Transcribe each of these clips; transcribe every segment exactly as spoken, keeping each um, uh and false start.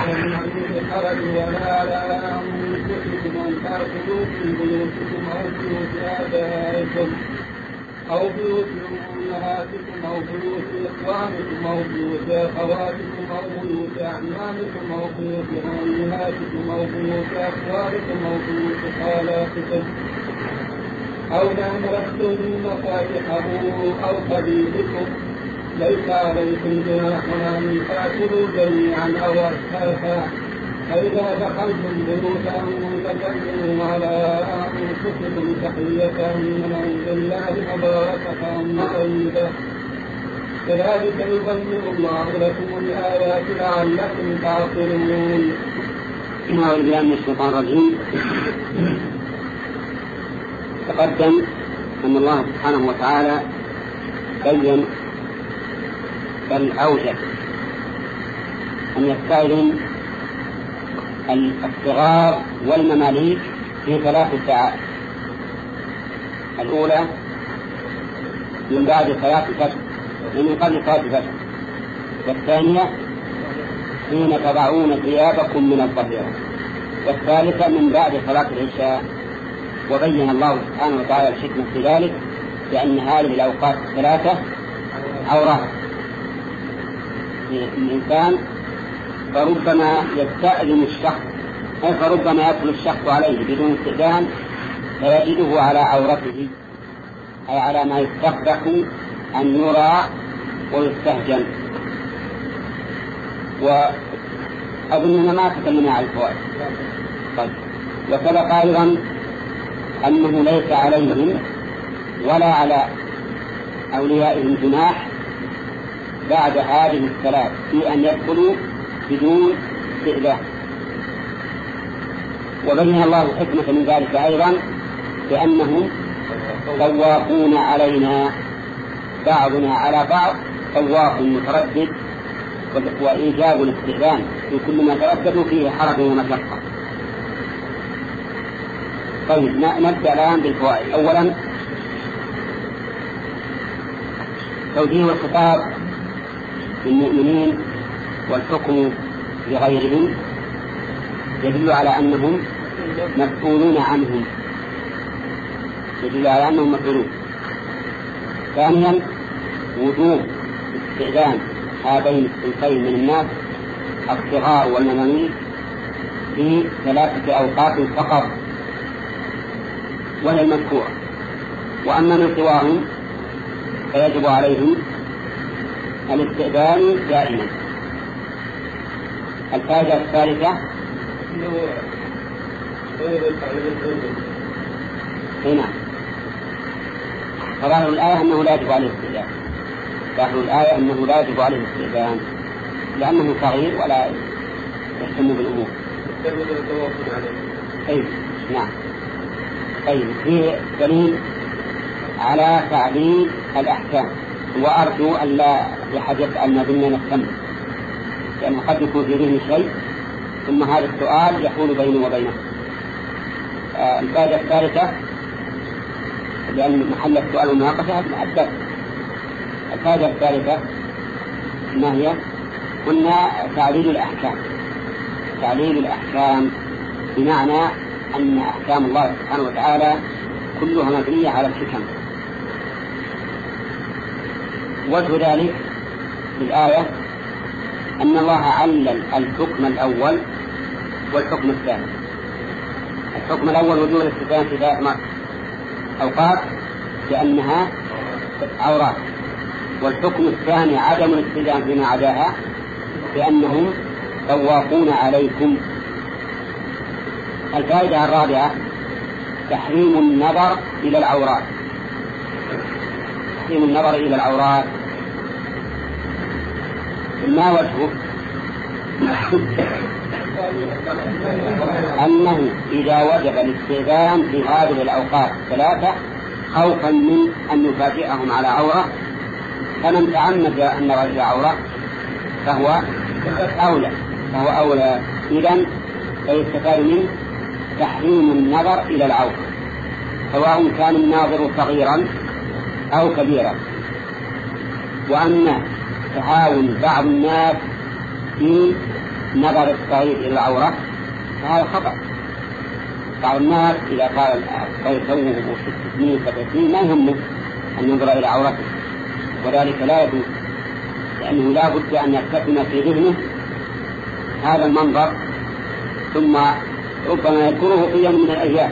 من حرج ولا على أنفسكم أن تأكلوا في بيوتكم أو بيوت آبائكم أو بيوت أمهاتكم أو بيوت إخوانكم أو بيوت أخواتكم أو بيوت أعمامكم أو بيوت أمهاتكم أو بيوت أخوالكم أو بيوت خالاتكم أو ما ملكتم مفاتحه أو خبيثكم ليس عليكم جناح أن تأكلوا جميعا أو أشتاتا فإذا دخلتم بيوتا فسلموا على أنفسكم تحية من عند الله مباركة طيبة كذلك يبين الله لكم الآيات لعلكم تعقلون. أعوذ بالله من الشيطان الرجيم. تقدم أن الله سبحانه وتعالى بين بل أوجب أن يستأذن الصغار والمماليك في ثلاث ساعات. الأولى من بعد صلاة الفجر من قبل صلاة الفجر، والثانية حين تضعون ثيابكم من الظهيرة، والثالثة من بعد صلاة العشاء. وبين الله سبحانه وتعالى الحكمة في ذلك لأن هذه الأوقات الثلاثة عورات الإنسان، فربما يستأذن الشخص أي فربما يدخل الشخص عليه بدون استئذان فيجده على عورته أي على ما يستقبح أن يرى ويستهجن. وأظننا ما تكلمنا عن الفوائد. طيب. وسبق أيضا أنه ليس عليهم ولا على أوليائهم جناح بعد هذه الثلاث في أن يدخلوا بدون استئذان. وبين الله الحكمة من ذلك أيضا بأنهم طواقون علينا بعضنا على بعض طواق متردد، وإيجاب الاستئذان في كل ما ترددوا فيه حرج ومشقة. طيب نبدأ الآن بالفوائد. أولا توجيه الخطاب للمؤمنين والحكم لغيرهم يدل على أنهم مسؤولون عنهم يدل على أنهم مسؤولون. ثانيا وجوب استئذان هذين الصنفين من الناس الصغار والمماليك في ثلاثة أوقات فقط وهي المذكورة. وأما من سواهم فيجب عليهم الاستئذان دائما. الفائدة الثالثة هنا فظاهر الآية أنه لا يجب عليه الاستئذان. ظاهر الآية أنه لا يجب عليه الاستئذان لأنه صغير ولا يهتم بالأمور. أي نعم. طيب فيه دليل على تعديل الأحكام، وأرجو أن لا يحدث أن ضمن نفسه لأنه قد يكون في ذهن شيء ثم هذا السؤال يحول بينه وبينه. آه الفائدة الثالثة لأن محل السؤال والمناقشة الدرس. الفائدة الثالثة ما هي؟ قلنا تعديل الأحكام. تعديل الأحكام بمعنى أن أحكام الله سبحانه وتعالى كلها مبنية على الحكم. وجه ذلك في الآية أن الله علل الحكم الأول والحكم الثاني. الحكم الأول وجوب الاستئذان في ثلاث أوقات لأنها عورات، والحكم الثاني عدم الاستئذان فيما عداها لأنهم طواقون عليكم. الفائدة الرابعة تحريم النظر إلى العورات. تحريم النظر إلى العورات ما وجهه؟ أنه إذا وجب الاستئذان في هذه الأوقات الثلاثة خوفا من أن يفاجئهم على عورة، فمن تعمد النظر إلى عورة فهو أولى فهو أولى إذن فيستفاد منه تحريم النظر إلى العورة سواء كان الناظر صغيرا أو كبيرا. وأن تعاون بعض الناس في نظر الصغير إلى العورة فهذا خطأ. بعض الناس إذا قال الصغير توه ست سنين سبع سنين ما يهمه أن ينظر إلى عورته، وذلك لا يجوز، لأنه لا بد أن يرتسم في ذهنه هذا المنظر، ثم ربما يذكره في يوم من الأيام.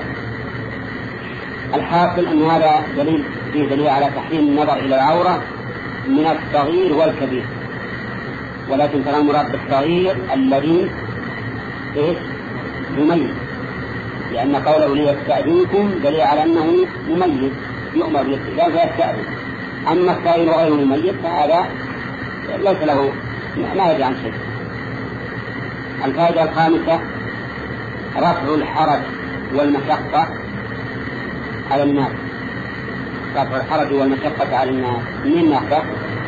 الحاصل أن هذا دليل فيه دليل على تحريم النظر إلى العورة من الصغير والكبير، ولكن ترى المراد بالصغير الذي إيش يميز، لأن قوله ليستأذنكم دليل على أنه مميز يؤمر بالاستئذان فيستأذن. أما الصغير وغير المميز فهذا ليس له ما يدري عن شيء. الفائدة الخامسة رفع الحرج والمشقة على الناس. رفع الحرج والمشقة على الناس من ناحية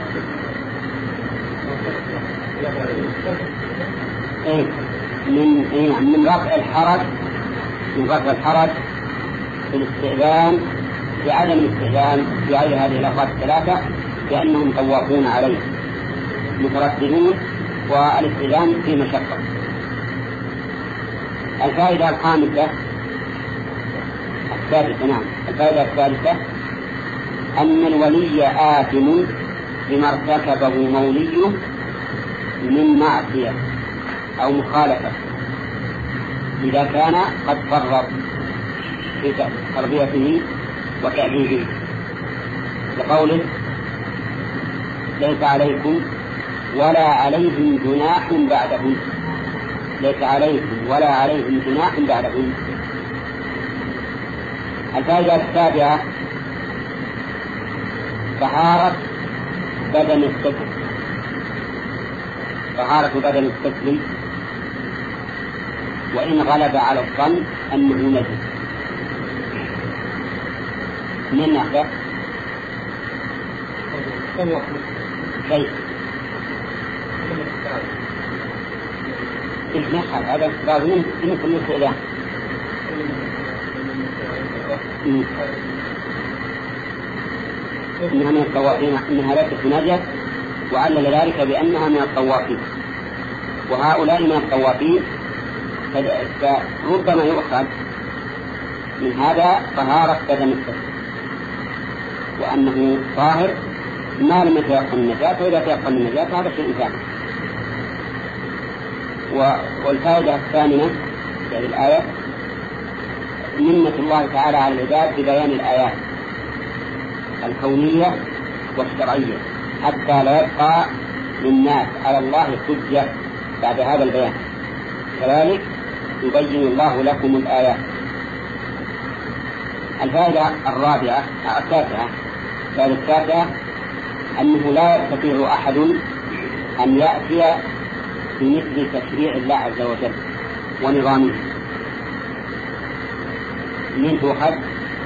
إيه؟ من إيه؟ من رفع الحرج من رفع الحرج في الاستئذان في عدم الاستئذان في غير هذه الأوقات الثلاثة، لأنهم طوافون عليه مترددون والاستئذان في مشقة. الفائدة الخامسة الثالثة نعم الفائدة الثالثة أن الولي آثم بما ارتكبه موليه من معصية أو مخالفة إذا كان قد فرط في تربيته وتأديبه، لقوله ليس عليكم ولا عليهم جناح بعدهم ليس عليكم ولا عليهم جناح بعدهم. الفائدة السابعة طهارة بدن الطفل طهارة بدن الطفل وإن غلب على الظن أنه نجس. من ناحية كيف إجماع هذا لازم يمكن الاستئذان إنها من الطوافين، إنها ليست نجس، وعلل ذلك بأنها من الطوافين، وهؤلاء من الطوافين فربما يؤخذ من هذا طهارة بدن الطفل وأنه طاهر ما لم يتيقن النجاة، وإذا تيقن النجاة هذا شيء ثاني. والفائدة الثامنة في هذه الآية منة الله تعالى على العباد ببيان الآيات الكونية والشرعية حتى لا يبقى للناس على الله حجة بعد هذا البيان، كذلك يبين الله لكم الآيات. الفائدة الرابعة التاسعة الفائدة التاسعة أنه لا يستطيع أحد أن يأتي بمثل تشريع الله عز وجل ونظامه. من تؤخذ؟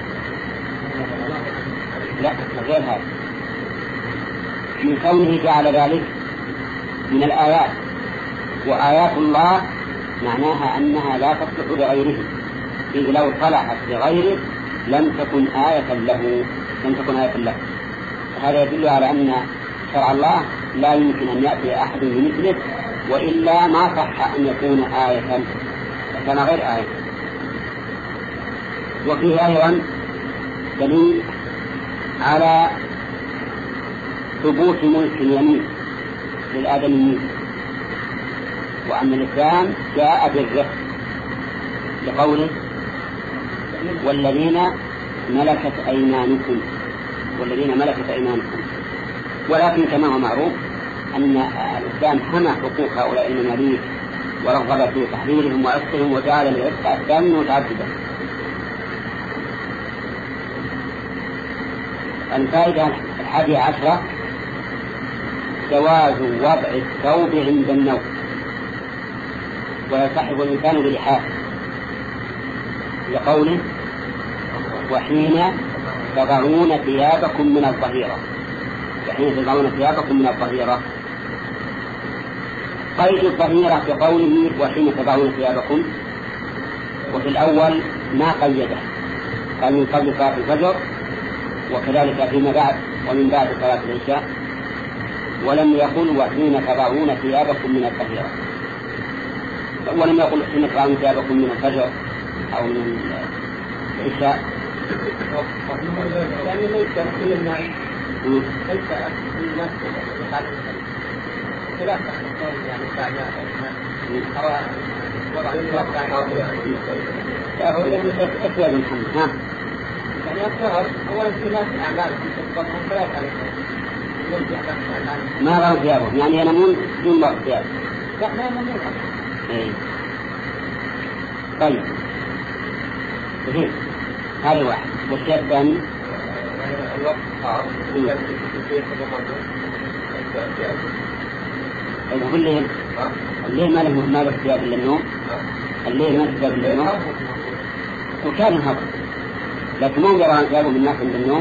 لا غير هذا، من كونه جعل ذلك من الآيات، وآيات الله معناها أنها لا تصلح لغيره، إذ لو صلحت لغيره لم تكن آية له لم تكن آية له. هذا يدل على أن شرع الله لا يمكن أن يأتي أحد بمثله، وإلا ما صح أن يكون آية فكان غير آية. وفيه أيضا دليل على ثبوت ملك اليمين للآدميين، وأن الإسلام جاء بالرفق لقوله والذين ملكت أيمانكم والذين ملكت أيمانكم. ولكن كما هو معروف أن الإسلام حمى حقوق هؤلاء المماليك ورغب في تحريرهم وعصرهم وجعل العصر أسلاما متعددا. الفائدة الحادية عشرة جواز وضع الثوب عند النوم ويصحب الإنسان بلحاف، لقوله وحين تضعون ثيابكم من الظهيرة وحين تضعون ثيابكم من الظهيرة. قيد الظهيرة في قوله وحين تضعون ثيابكم، وفي الأول ما قيده، قال من قبل صلاة الفجر وكذلك فيما بعد ومن بعد صلاة العشاء، ولم يقل وحين تضعون ثيابكم من الظهيرة. ولم يقل حين ترون ثيابكم من الفجر أو من العشاء. يعني ليس كل الناس ليس كل الناس خلاف يعني بعد أو وضع أسود محمد. نعم. يعني الظهر أولا في ناس أعمال في الظهر ثلاث عليه ما رأوا ثيابهم يعني ينامون دون بعض ثياب. لا ما ينامون. إيه. طيب. زين. هذا واحد. والشيء الثاني. الوقت صعب. طيب الليل. الليل ما له ما له ثياب إلا النوم. الليل ما له ثياب إلا النوم. وكان هذا. لكن مو يرى ثيابهم الناس عند النوم.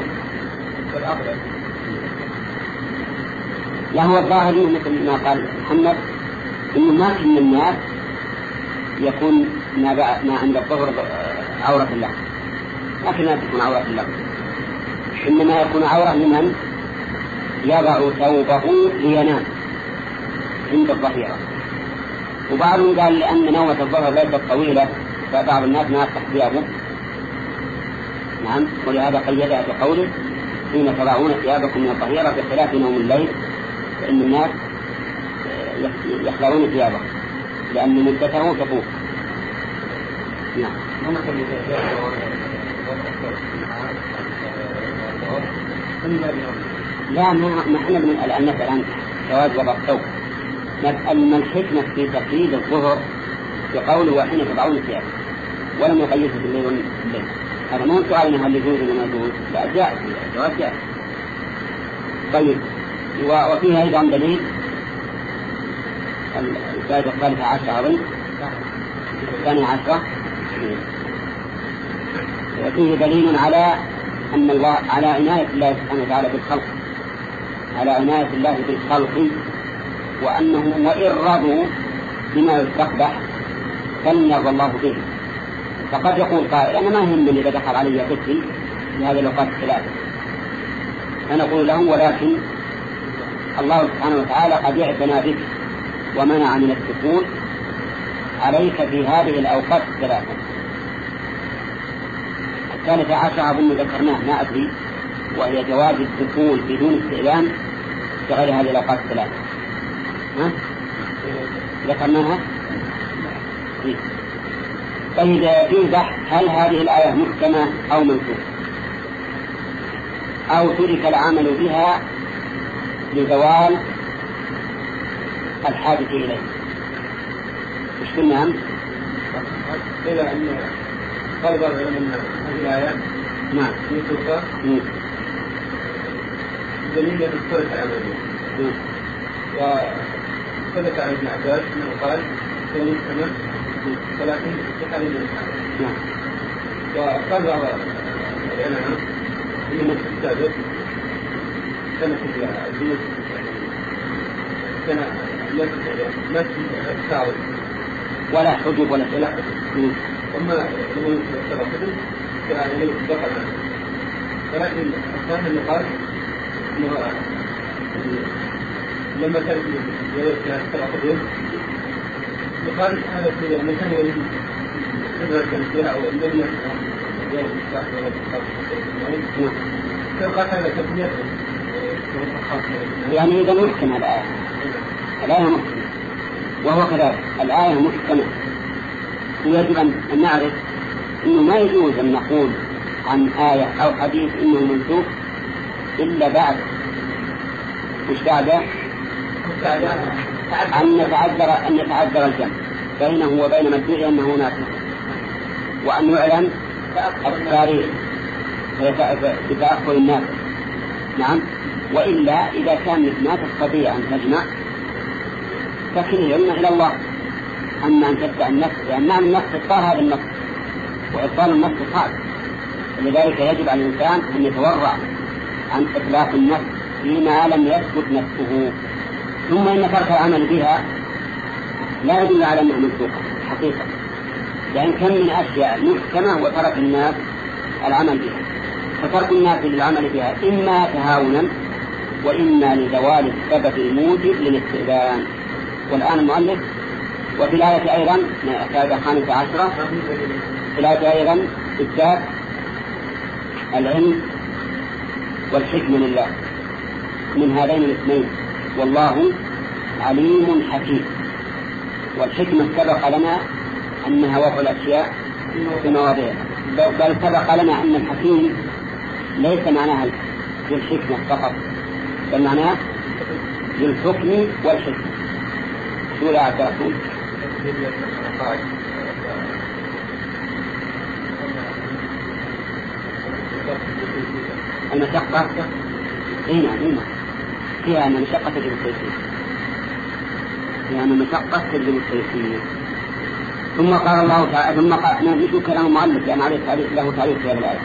لا هو الظاهر مثل ما قال محمد إنه ما كل الناس يكون ما, ما عند الظهر عورة الله، ما كل الناس يكون عورة الله، إنما يكون عورة لمن يضع ثوبه لينام عند الظهيرة. وبعضهم قال لأن نومة الظهر ليست طويلة فبعض الناس ما يفتح ثيابه. نعم. ولهذا قيدها بقوله حين تضعون ثيابكم من الظهيرة بخلاف نوم الليل فإن الناس يخلعون ثيابهم لأن مدته تطوف. نعم. لا ما احنا من الآن نسأل عن جواز وضع الثوب، نسأل ما الحكمة في تقييد الظهر بقوله وحين تضعون ثيابكم ولم يقيده بالليل والليل. هذا مو سؤال هل يجوز ولا ما يجوز، لا جاء جواز جاء. طيب. وفيها أيضا دليل الفائدة الثالثة عشرة أظن الثانية عشرة وفيه دليل على أن الله على عناية الله سبحانه وتعالى بالخلق، على عناية الله بالخلق، وأنه وإن رضوا بما يستقبح فلن يرضى الله به. فقد يقول قائل أنا ما يهمني إذا دخل علي طفل في هذه الأوقات الثلاثة، فنقول له ولكن الله سبحانه وتعالى قد اعتنى بك ومنع من الدخول عليك في هذه الأوقات الثلاثة. الثالثة عشر أظن ذكرناه ما أدري، وهي جواز الدخول بدون استئذان في غير هذه الأوقات الثلاثة. ها؟ ذكرناها؟ طيب في بحث هل هذه الآية محكمة أو منسوخة أو ترك العمل بها لزوال الحاجة إليه. مش قلنا أمس؟ إلى أن طلب من هذه الآيات نعم منسوخة دليل الثلث عملية، وثبت عن ابن عباس أنه قال كون السماء ولكن استحال للحاجة. نعم. وقال بعض العلماء أن السابق كانت البيوت كان لا تستعرض ولا حجب ولا ولا حجب، أما لما يستطيع الحجب كان يليه دخل عنه. ولكن الثاني اللي قال إنه لما كانت يليه يستطيع الحجب يقال هذا في المكان يريد إذا كان فيها أو لم يكن يريد الصحة ولا الصحة فقال هذا تبنية يعني إذا محكمة الآية، الآية محكمة وهو كذلك الآية محكمة، ويجب أن نعرف أنه ما يجوز أن نقول عن آية أو حديث إنه منسوخ إلا بعد مش بعد أن يتعذر أن يتعذر الجمع بينه وبين مدعي أنه ناسخ، وأن يعلن التاريخ بتأخر الناس. نعم. وإلا إذا كان ما تستطيع أن تجمع فكن العلم إلى الله، أما أن تبدأ النفس لأن معنى النفس إبطال هذا النفس، وإبطال النفس صعب، لذلك يجب على الإنسان أن يتورع عن إطلاق النفس فيما لم يثبت نفسه. ثم إن ترك العمل بها لا يدل على أنها منسوخة حقيقة، لأن كم من أشياء محكمة وترك الناس العمل بها، فترك الناس للعمل بها إما تهاونا وإما لزوال السبب الموجب للاستئذان. والآن المؤلف وفي الآية أيضا الآية الخامسة عشرة في الآية أيضا إثبات العلم والحكمة لله من هذين الاثنين، والله عليم حكيم. والحكمة سبق لنا أنها وضع الأشياء في مواضعها، بل سبق لنا أن الحكيم ليس معناها بالحكمة فقط، بل معناها بالحكم والحكمة. شو لا أعتقد المشقة هنا هنا فيها أن المشقة تجب التيسير، فيها أن المشقة تجب التيسير. ثم قال الله تعالى، ثم قال نشوف كلام المؤلف لأن عليه تعليق له تعليق في هذه الآية.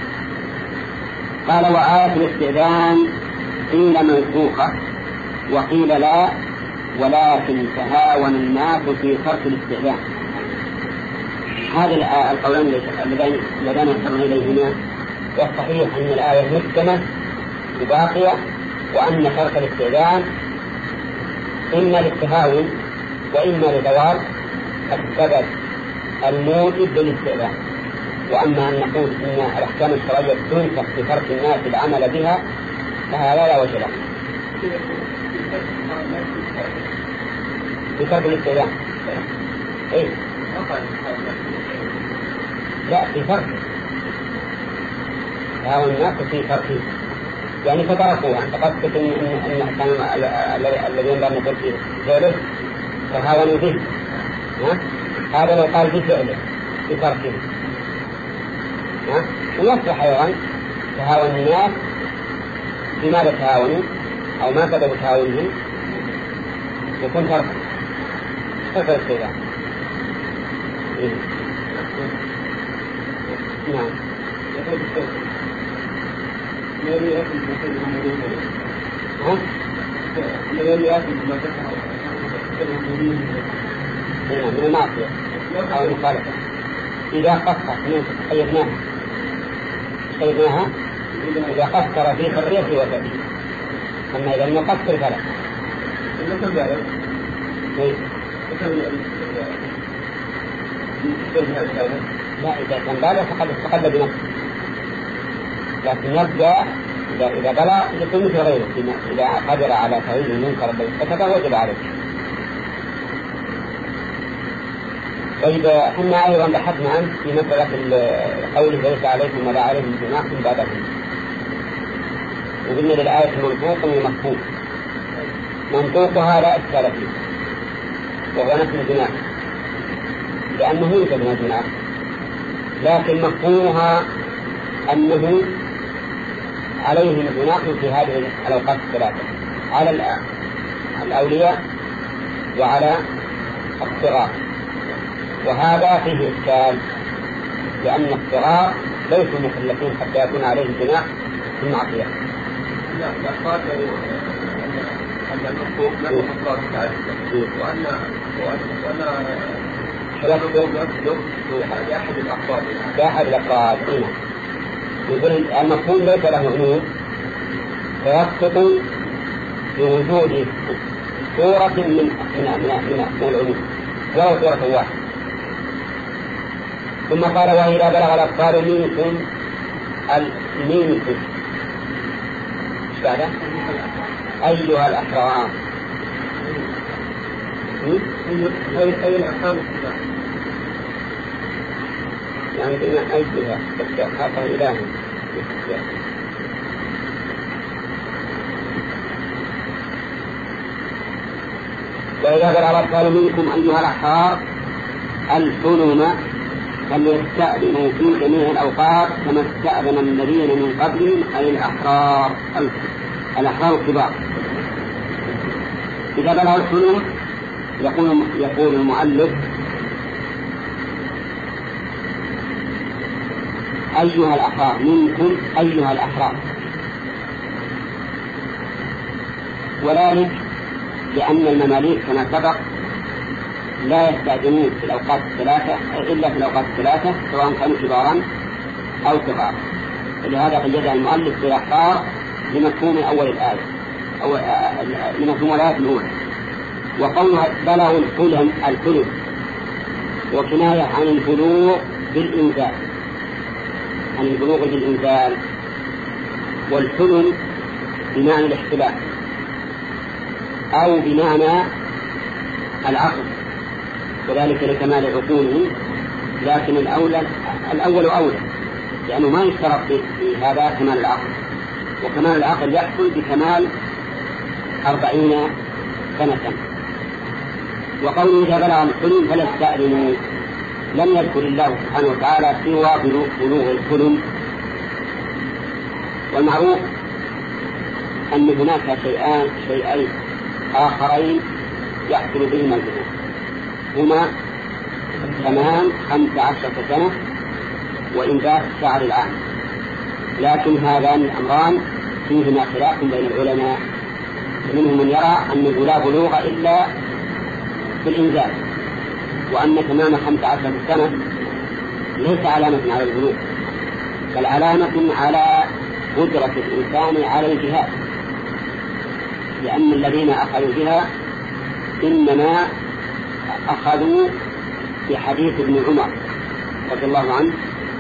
قال وآية الاستئذان قيل منسوخة وقيل لا، ولكن تهاون الناس في ترك الاستئذان. هذه القولان اللذان يحترون إليهما، والصحيح أن الآية محكمة وباقية، وأن ترك الاستئذان إما للتهاون وإما لزوال السبب الموجب للاستئذان. وأما أن نقول إن الأحكام الشرعية تنسخ بترك الناس العمل بها فهذا لا وجه له. بترك الاستئذان إيه؟ لا، في فرق تهاون الناس في فرق، يعني فتركوها. أنت قصدك إن إن الأحكام الذين لا نقول فيه غيره تهاونوا به، هذا لو قال بفعله بتركه. ويصح أيضا تهاون الناس بماذا تهاونوا أو ما سبب تهاونهم يكون ترك ترك الاستئذان. نعم. من المعصية أو المخالفة إذا قصر قيدناها قيدناها إذا قصر في حريته وذاته. أما إذا لم يقصر فلا. لا، إذا كان بالغ فقد استقل بنفسه، لكن يبدأ إذا إذا بلغ يكون مثل غيره. إذا قدر على تغيير المنكر الذي ارتكبه وجب عليه. طيب، احنا أيضا بحثنا عنه في مسألة قوله ليس عليكم ولا عليهم جناح بعدهم، وقلنا للآية منطوق ومفهوم. منطوقها لا إشكال فيه وهو نفس الجناح لأنه يوجد من الجناح، لكن مفهومها أنه عليهم جناح في هذه الأوقات الثلاثة، على الأولياء وعلى الصغار. وهذا فيه إشكال لأن الصغار ليسوا مكلفين حتى يكون عليهم جناح في المعصية. لا، الأخطاء أن المخطوط له أخطاء تعريف، وأن وأن خلاف يوم لأحد الأخطاء لأحد الأخطاء هنا يقول المفهوم ليس له عيوب فيسقط بوجود صورة من من من من العيوب ولو صورة واحدة. ثم قال وإذا بلغ الأطفال منكم منكم ايش بعده؟ أيها الأحرار. أي الأحرار يعني بما أيها خاطر إله. وإذا بلغ الأطفال منكم أيها الأحرار الحلم فليستأذنوا في جميع الأوقات كما استأذن الذين من قبلهم أي الأحرار الأحرار الكبار. إذا بلغ الحلم يقول يقول المؤلف أيها الأحرار منكم أيها الأحرار، وذلك لأن المماليك كما سبق لا يستأذنون في الأوقات الثلاثة إلا في الأوقات الثلاثة سواء كانوا كبارا أو صغارا. لهذا قيدها المؤلف بالأحرار لمفهوم أول الآية أو لمفهوم الآية الأولى، وقوله بلغ الحلم الحلم وكناية عن البلوغ بالإنزال، عن البلوغ بالإنزال. والحلم بمعنى الاحتلال أو بمعنى العقل، وذلك لكمال عقوله، لكن الأول الأول أولى، لأنه ما يشترط في هذا كمال العقل، وكمال العقل يحصل بكمال أربعين سنة. وقوله إذا بلغ الحلم فلا تستأذنوا، لم يذكر الله سبحانه وتعالى سوى بلوغ الحلم. والمعروف أن هناك شيئان شيئين آخرين يحصل بهما البلوغ، هما تمام خمس عشرة سنة وإنبات شعر العام، لكن هذان الأمران فيهما خلاف بين العلماء، منهم من يرى أنه لا بلوغ إلا بالإنزال، وأن تمام خمس عشرة سنة ليس علامة على البلوغ، بل علامة على قدرة الإنسان على الجهاد، لأن الذين أخذوا بها إنما أخذوا بحديث ابن عمر رضي الله عنه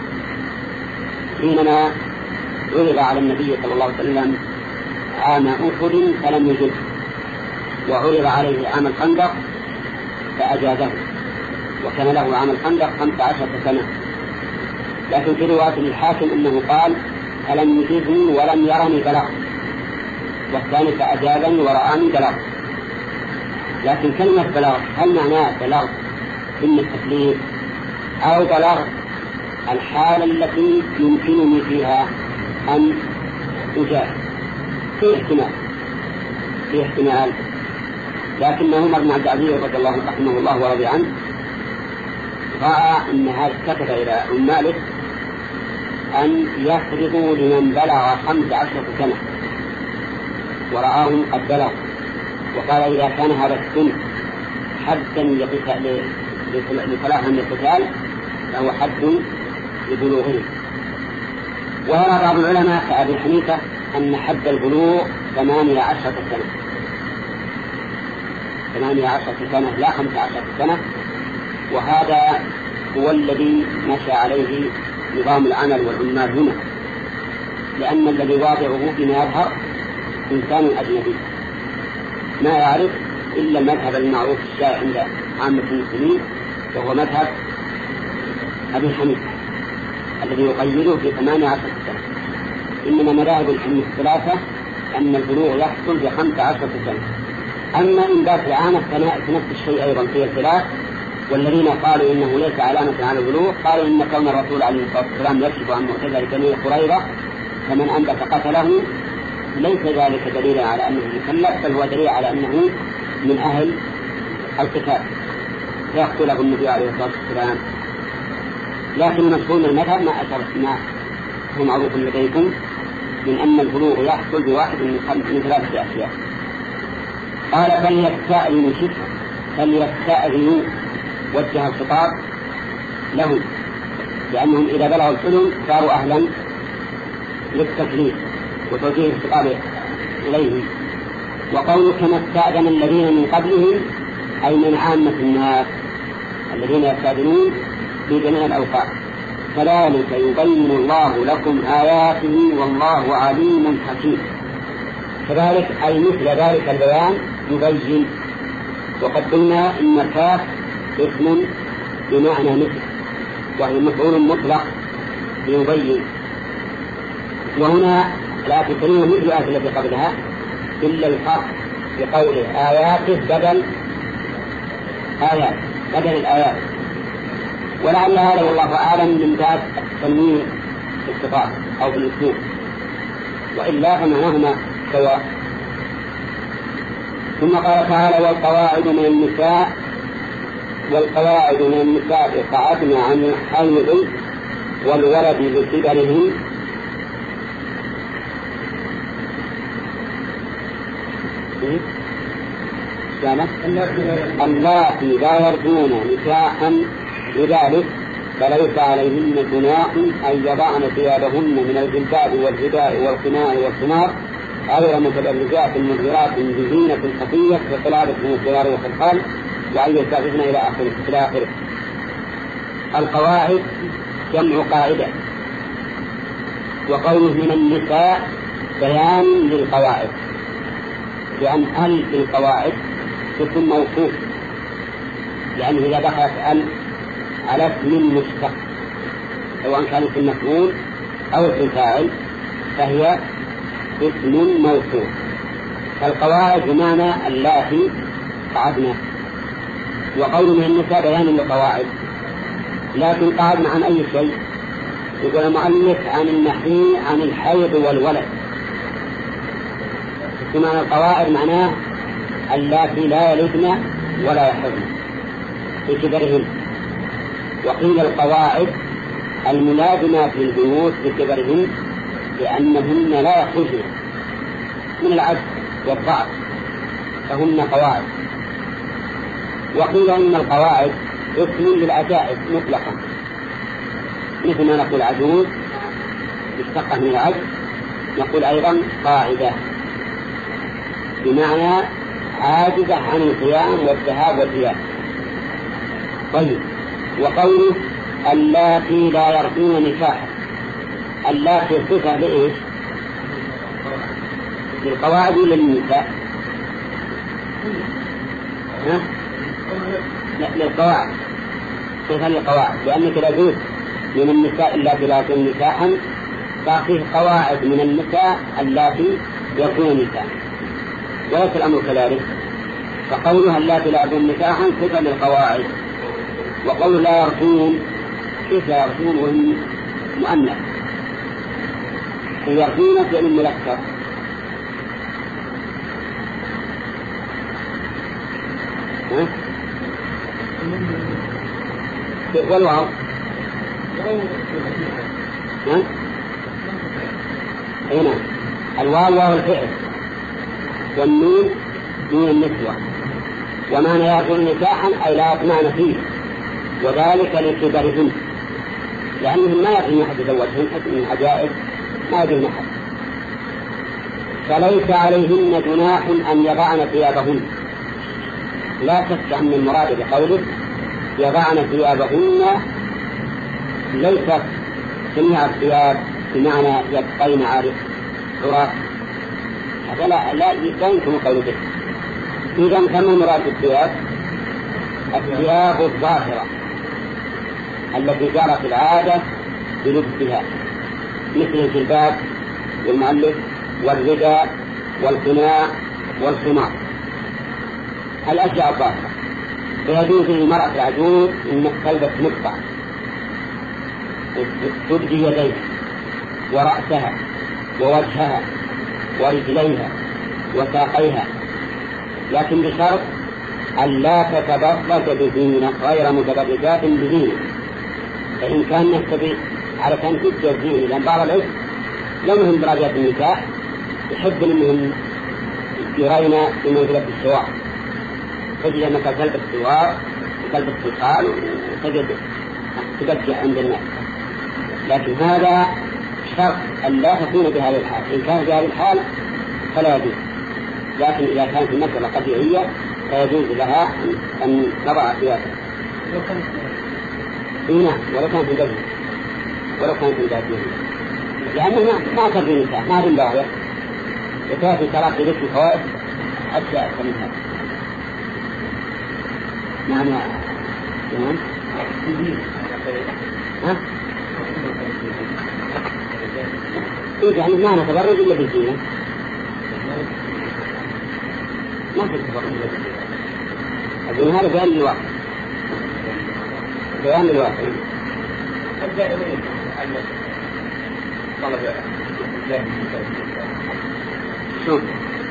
حينما عرض على النبي صلى الله عليه وسلم عام أحد فلم يجد، وعرض عليه عام الخندق فأجازه، وكان له عام الخندق خمس عشرة سنة. لكن في رواية الحاكم أنه قال فلم يجدني ولم يرني بلغ، والثاني فأجازني ورآني بلغ. لكن كلمة بلغ هل معناه بلغ إن التكليف أو بلغ الحالة التي يمكنني فيها أن أجاهد؟ في احتمال في احتمال لكن عمر بن عبد العزيز رضي الله رحمه الله ورضي عنه رأى أن هذا كتب إلى مالك أن يفرضوا لمن بلغ خمس عشرة سنة ورآهم قد بلغ، وقال إذا كان هذا السن حدا لصلاحهم للقتال فهو حد لبلوغهم. ويرى بعض العلماء كأبي حنيفة أن حد البلوغ ثمانية عشرة سنة، ثمانية عشرة سنة لا خمسة عشرة سنة، وهذا هو الذي مشى عليه نظام العمل والعمال هنا، لأن الذي واضعه بما يظهر إنسان أجنبي ما يعرف إلا المذهب المعروف الشائع عند عامة المسلمين، وهو مذهب أبي حنيفة الذي يقيده في ثمانية عشرة سنة. إنما مذاهب الحنيفة الثلاثة أن البلوغ يحصل بخمس عشرة سنة. أما إنبات العامة في نفس الشيء أيضا في الخلاف، والذين قالوا إنه ليس علامة على البلوغ قالوا إن كون الرسول عليه الصلاة والسلام يكشف عن معتزلة بني قريظة فمن أنبت قتله ليس ذلك دليلا على أنه مكلف، بل هو دليل على أنه من أهل القتال فيقتله النبي عليه الصلاة والسلام. لكن مفهوم المذهب ما أشرت ما هو معروف لديكم من أن البلوغ يحصل بواحد من ثلاثة أشياء. قال فليستأذنوا شف فليستأذنوا وجه الخطاب لهم، لأنهم إذا بلغوا الحلم صاروا أهلا للتكليف وتوجيه الخطاب إليهم. وقول كما استأذن الذين من قبلهم أي من عامة الناس الذين يستأذنون في جميع الأوقات، كذلك يبين الله لكم آياته والله عليم حكيم. كذلك أي مثل ذلك البيان يبين. وقد قلنا إن الكاف اسم بمعنى مثل، وهي مفعول مطلق ليبين. وهنا لا تكريم مثل الآيات التي قبلها إلا الفرق بقوله آياته بدل آيات بدل الآيات، ولعل هذا والله أعلم من باب التنوين في الخطاب أو في الأسلوب، وإلا فمعناهما سواء. ثم قال تعالى والقواعد من النساء والقواعد من النساء قعدنا عن الحيض والولد بكبرهم اللاتي لا يرجون نساء لذلك فليس عليهن جناح أن يضعن ثيابهن من الجلباب والرداء والقناع والخمار غير متبرجات مظهرات بزينة خفية كقلادة من الخيار والخلقان وأن يستغفرن إلى آخره إلى آخره. القواعد جمع قاعدة، وقوله من النساء بيان للقواعد، لأن ال في القواعد تكون موصوف، لأنه إذا دخلت ال على اسم مشتق سواء كان اسم مفعول أو اسم فاعل فهي اسم موصوف. فالقواعد بمعنى اللاتي قعدنا. وقول من النساء بيان للقواعد، لكن قعدنا عن أي شيء؟ يقول المؤلف عن النحي عن الحيض والولد. بمعنى القواعد معناه اللاتي لا يلدن ولا يحضن في كبرهن. وقيل القواعد الملازمات للبيوت في كبرهن لأنهن لا يخرجن من العجز والضعف فهن قواعد. وقيل إن القواعد اسم للعجائز مطلقا، مثل ما نقول عجوز مشتقة من العجز، نقول أيضا قاعدة بمعنى عاجزة عن القيام والذهاب والإياب. طيب، وقوله اللاتي لا يرجون نكاحا، اللاتي صفة لإيش؟ للقواعد ولا للنساء؟ ها؟ لا، للقواعد، صفة للقواعد، لأنك لا يجوز من النساء اللاتي لا يرجون نكاحا، ففيه قواعد من النساء اللاتي يرجون نكاحا، وليس الأمر كذلك. فقولها اللاتي لا يرجون نكاحا صفة للقواعد. وقول لا يرجون، كيف لا يرجون وهم مؤنث؟ يرجون فعل مذكر، ها؟ والواو ها؟ هنا الواو واو الفعل، والنون نون النسوة. ومعنى يرجون نكاحا أي لا يطمعن فيه، وذلك لكبرهن، لأنهم ما يقين أحد يزوجهن حتى من عجائز ما يجب أحد. فليس عليهن جناح أن يضعن ثيابهن. لا شك أن المراد بقوله يضعن ثيابهن ليس جميع الثياب بمعنى يبقين عارف عراق، هذا لا لا يمكن قوله به. إذا كما المراد بالثياب الثياب الظاهرة التي جرت العادة بلبسها، مثل الجلباب والمؤلف والرداء والقناع والخمار، الأشياء الظاهرة. فيجوز للمرأة العجوز أن تلبس مقطع تبدي يديها ورأسها ووجهها ورجليها وساقيها، لكن بشرط أن لا تتبرج بزينة غير متبرجات بزينة. فإن كان نستبيع على كان تبدي الزينة، لأن بعض العلم لو هم درجات النكاح يحب أنهم يرين بمنزلة السواء، تجد أنك تلبس سواء وتلبس خصال وتجد تبجح عند الناس، لكن هذا شرط أن لا تكون بهذه الحال. إن كان بهذه الحال فلا يجوز، لكن إذا كانت المسألة قطعية فيجوز لها أن تضع ثيابها. هنا ولو كان في الجنة ولو كان في الجنة، لأنه ما كان في نساء ما في ظاهر، وتأتي ترى في ذكر الفوائد أشياء أكثر من هذا. نعم نعم ها؟ إيه يعني ما نتبرج إلا بالزينة، ما في تبرج إلا بالزينة. أقول هذا بيان للواقع، بيان للواقع. شوف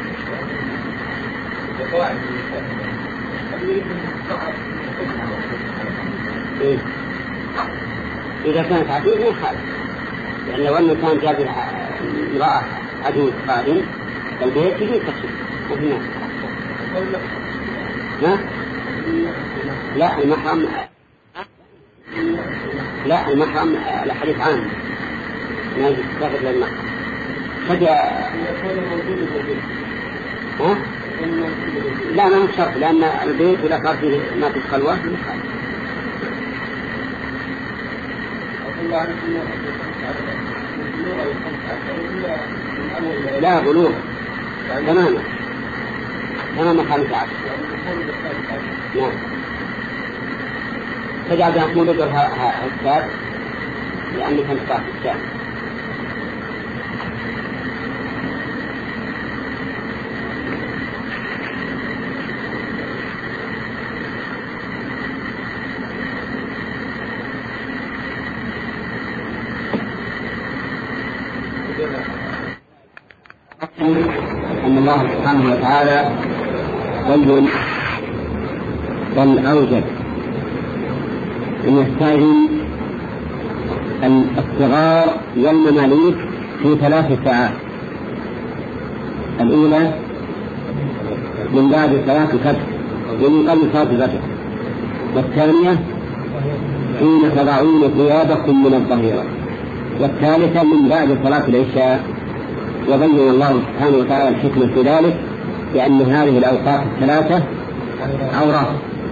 إيه؟ إذا كانت عجوز من حال، لأن لو أنه كان جاب امرأة عجوز قادم البيت يجوز تقصد وهنا ها؟ لا المحرم، لا المحرم الحديث عام ما يجوز تاخذ للمحرم. قد ها؟ لا ما هو شرط، لأن البيت إذا صار فيه ما في خلوة لا بلوغ تماما تماما خمسة عشر. نعم تجعل بها محمود ها الكتاب لأنك خمسة عشر الكتاب. أن الله سبحانه وتعالى بين بل أوجد أن يستأذن الصغار والمماليك في ثلاث ساعات. الأولى من بعد صلاة الفجر ومن قبل صلاة الفجر، والثانية حين تضعون ثيابكم من الظهيرة، والثالثة من بعد صلاة العشاء. وبين الله سبحانه وتعالى الحكمة في ذلك لأن هذه الأوقات الثلاثة عورات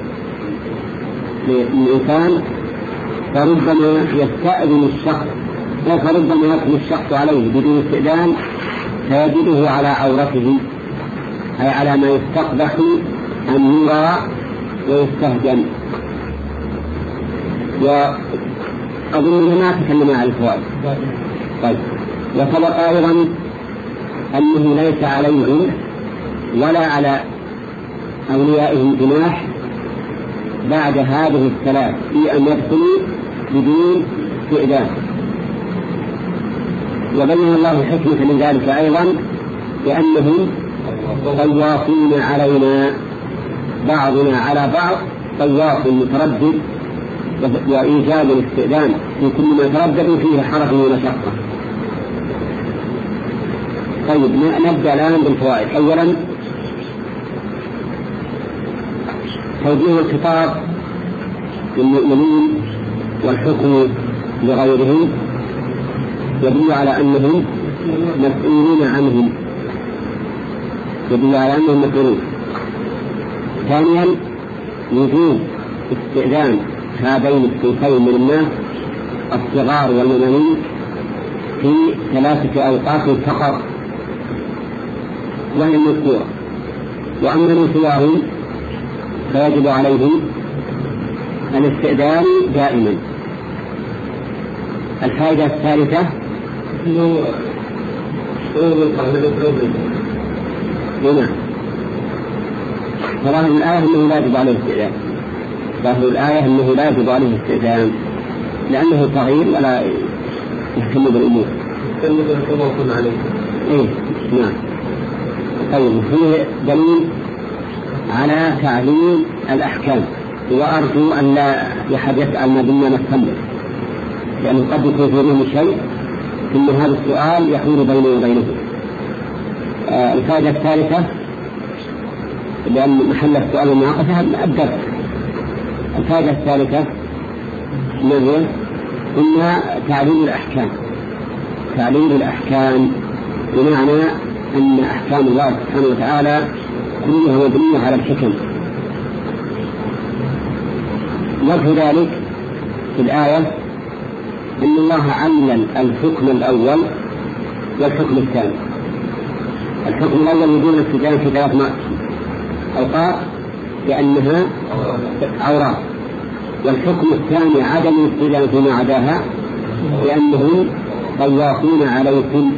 للإنسان، فربما يستأذن الشخص فربما يقوم الشخص عليه بدون استئذان فيجده على عورته، أي على ما يستقبح أن يرى ويستهجن. وأظن ما تكلم عن الفوائد. طيب، وسبق أيضا أنه ليس عليهم ولا على أوليائهم جناح بعد هذه الثلاث في أن يدخلوا بدون استئذان. وبين الله الحكمة من ذلك أيضا لأنهم طوافون علينا، بعضنا على بعض طواف متردد، وإيجاب الاستئذان في كل ما ترددوا فيه حرج ومشقة. طيب، نبدأ الآن بالفوائد. أولا توجيه الخطاب للمؤمنين والحكم لغيرهم يدل على أنهم مسؤولين عنهم يدل على أنهم مسؤولون. ثانيا وجوب استئذان هذين الصنفين من الناس الصغار والمماليك في ثلاثة أوقات فقط وهي المذكورة، وأما من سواهم فيجب عليهم الاستئذان دائما. الفائدة الثالثة هنا فظاهر الآية أنه لا يجب عليه الاستئذان، ظاهر الآية أنه لا يجب عليه الاستئذان لأنه صغير ولا يهتم بالأمور. إيه نعم. طيب، فيه دليل على تعليم الأحكام، وأرجو أن لا يحد يسأل ما دمنا نستمر، لأنه قد يكون في ذهنه شيء ثم هذا السؤال يحول بينه وبينه. آه الفائدة الثالثة لأن محل السؤال والمناقشة الدرس. الفائدة الثالثة هي إن تعليم الأحكام تعليم الأحكام بمعنى أن أحكام الله سبحانه وتعالى كلها مبنية على الحكم. وجه ذلك في الآية أن الله علل الحكم الأول والحكم الثاني. الحكم الأول يدون الاستئذان في ثلاث أوقات لأنها عورات، والحكم الثاني عدم الاستئذان فيما عداها لأنهم طوافون عليكم.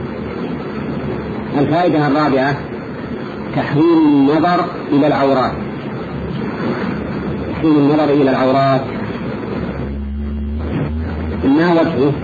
الفائدة الرابعة تحريم النظر إلى العورات تحريم النظر إلى العورات ما وجهه؟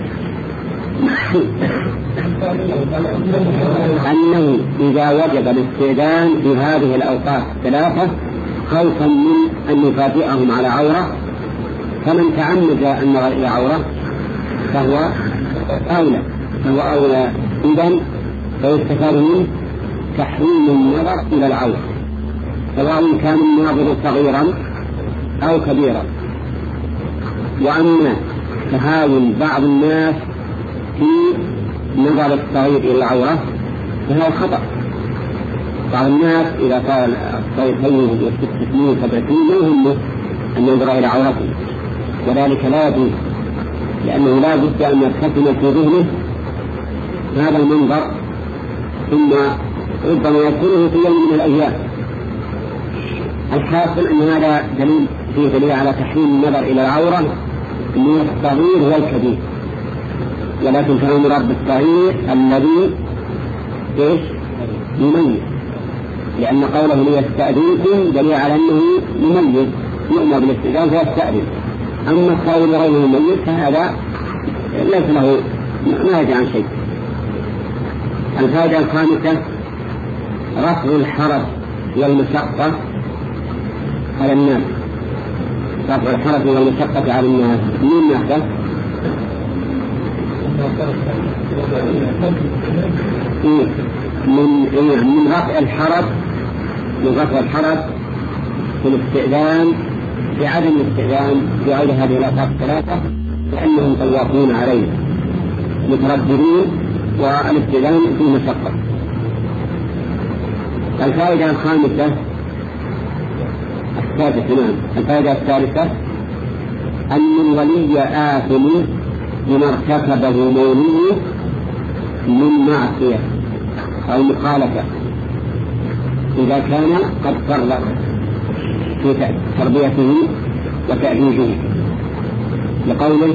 أنه إذا وجب الاستئذان في هذه الأوقات الثلاثة خوفا من أن يفاجئهم على عورة، فمن تعمد النظر إلى عورة فهو أولى فهو أولى إذن فيستفاد منه تحريم النظر إلى العورة سواء كان الناظر صغيرا أو كبيرا. وأما تهاون بعض الناس في نظر الصغير إلى العورة فهذا خطأ. بعض الناس إذا كان الصغير هيئ وست سنين سبع سنين لا يهمه أن ينظر إلى عورته، وذلك لا يجوز، لأنه لا بد أن يرتسم في ذهنه هذا المنظر، ثم ربما يذكره في يوم من الأيام. الحاصل أن هذا دليل فيه دليل على تحريم النظر إلى العورة من الصغير والكبير، ولكن كان المراد بالصغير الذي ايش؟ يميز، لأن قوله ليستأذنكم دليل على أنه يميز، يؤمر بالاستئذان فيستأذن. أما الصغير غير يميز فهذا ليس له ما يجي عن شيء. الفائدة الخامسة رفع الحرج والمشقة على الناس. رفع الحرج والمشقة على الناس من نحن من من رفع الحرج من رفع الحرج في الاستئذان في عدم الاستئذان في غير هذه الأوقات الثلاثة، لأنهم طوافون عليه مترددين والاستئذان في مشقة. الفائدة الخامسة السادسة نعم الفائدة الثالثة أن الولي آثم بما ارتكبه موليه من معصية أو مخالفة إذا كان قد فرط في تربيته وتأديبه، لقوله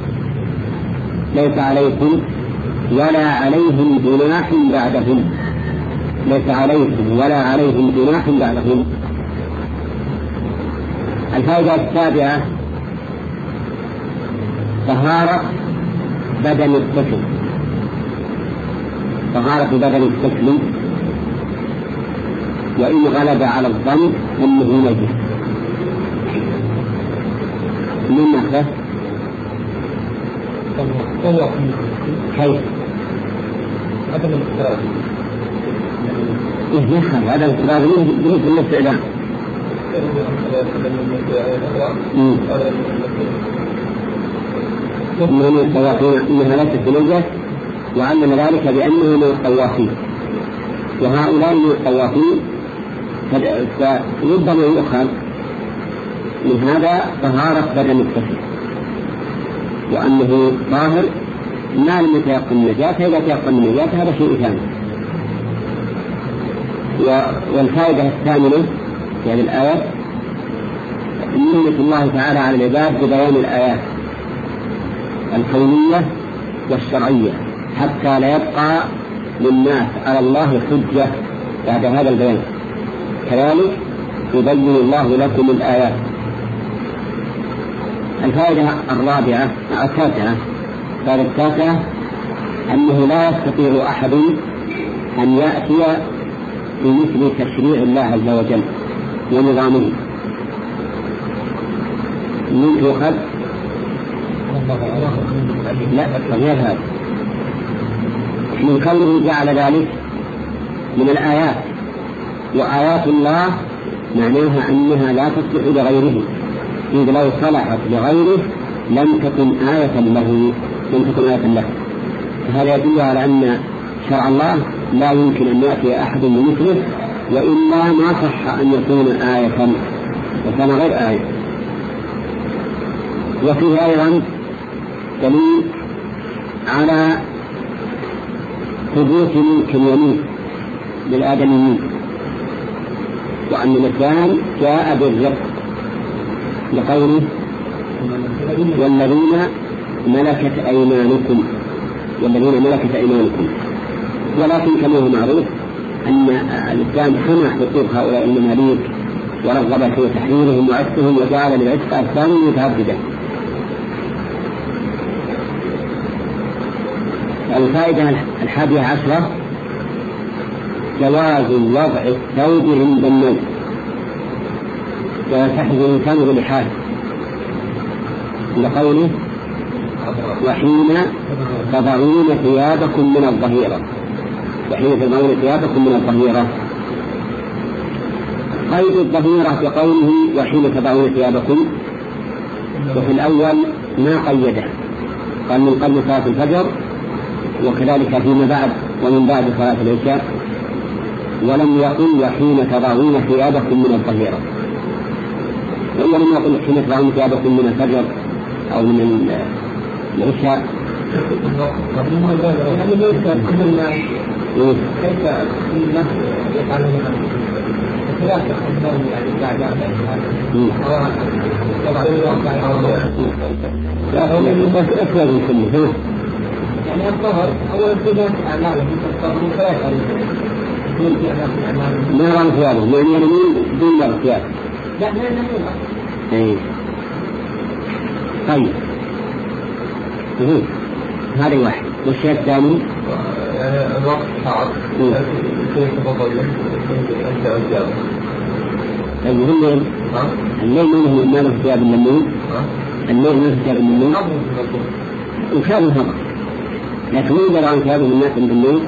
ليس عليكم ولا عليهم جناح بعدهم، ليس عليكم ولا عليهم جناح بعدهم. الفائدة السابعة طهارة بدن الطفل، طهارة بدن الطفل وإن غلب على الظن أنه نجس. من نحن كيف عدم الاضطراب إيه نحن هذا الاضطراب بالنسبة للاستئذان من الطوافين إنها ليست بنجس، وعلم ذلك بأنه من الطوافين، وهؤلاء من الطوافين فربما يؤخذ من هذا طهارة بدن الطفل وأنه طاهر ما لم يتيقن النجاة، فإذا تيقن النجاة هذا شيء ثاني. والفائدة الثامنة في هذه الآية منة الله تعالى على العباد ببيان الآيات الكونية والشرعية حتى لا يبقى للناس على الله حجة بعد هذا البيان، كذلك يبين الله لكم الآيات. الفائدة الرابعة التاسعة الفائدة التاسعة أنه لا يستطيع أحد أن يأتي بمثل تشريع الله عز وجل ونظامه. من يؤخذ؟ لا غير هذا من كونه جعل ذلك من الآيات، وآيات الله معناها أنها لا تصلح لغيره، إذ لو صلحت لغيره لم تكن آية له لم تكن آية له. هذا يدل على أن شرع الله لا يمكن أن يأتي أحد بمثله، وإلا ما صح أن يكون آية وكان غير آية. وفيه أيضا دليل على ثبوت ملك اليمين للآدميين، وأن الإسلام جاء بالرفق لقوله والذين ملكت أيمانكم والذين ملكت أيمانكم. ولكن كما هو معروف أن الإسلام سمح حقوق هؤلاء المماليك ورغب في تحريرهم وعتقهم وجعل للعتق أحكاما متعددة. الفائدة الحادية عشرة جواز وضع الثوب عند النوم ويلتحظ الإنسان بلحاف لقوله وحين تضعون ثيابكم من الظهيرة وحين تضعون ثيابكم من الظهيرة. قيد الظهيرة بقوله وحين تضعون ثيابكم، وفي الأول ما قيده، قال من قبل صلاة الفجر وكذلك فيما بعد ومن بعد صلاة العشاء. ولم يقل وحين تضعون ثيابكم من الظهيرة، ولم يقل حين تضعون ثيابكم من الفجر أو من العشاء. كيف الناس يفعلون خلاف النوم يعني لا هو من أكثر من كله يعني الظهر أول الدنيا أعماله الظهر ثلاثة ما رأى ثيابه يعني يرمين دون مرة ثياب. لا ما يرمين أي طيب إيه هذا واحد. والشيء الثاني الوقت صعب كيف تفضل أنت أجاب طيب الليل الليل ما له ما له ثياب النمون الليل ما له ثياب النمون وكان هذا لكن يقدر عن ثيابه الناس بالليل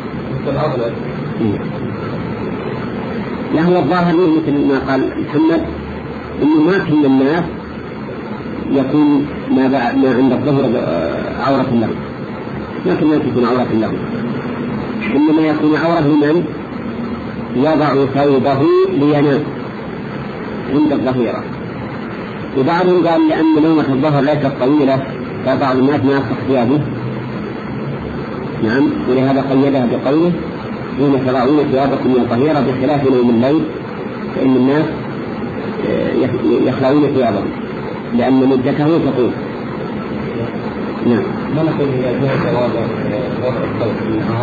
لا هو الظاهر منه مثل ما قال محمد إنه ما كل الناس يكون ما بعد ما عند الظهر عورة لهم، لكن ما تكون عورة لهم، إنما يكون عورة لمن يضع ثوبه لينام عند الظهيرة. وبعضهم قال لأن نومة الظهر ليست طويلة فبعض الناس ما يصح ثيابه، نعم، ولهذا قيدها بقوله حين تضعون ثيابكم من الظهيرة بخلاف نوم الليل فإن الناس يخلعون ثيابهم لأن مدته تطول. نعم. ما نقول إذا جاء جواب وضع الصوت في النهار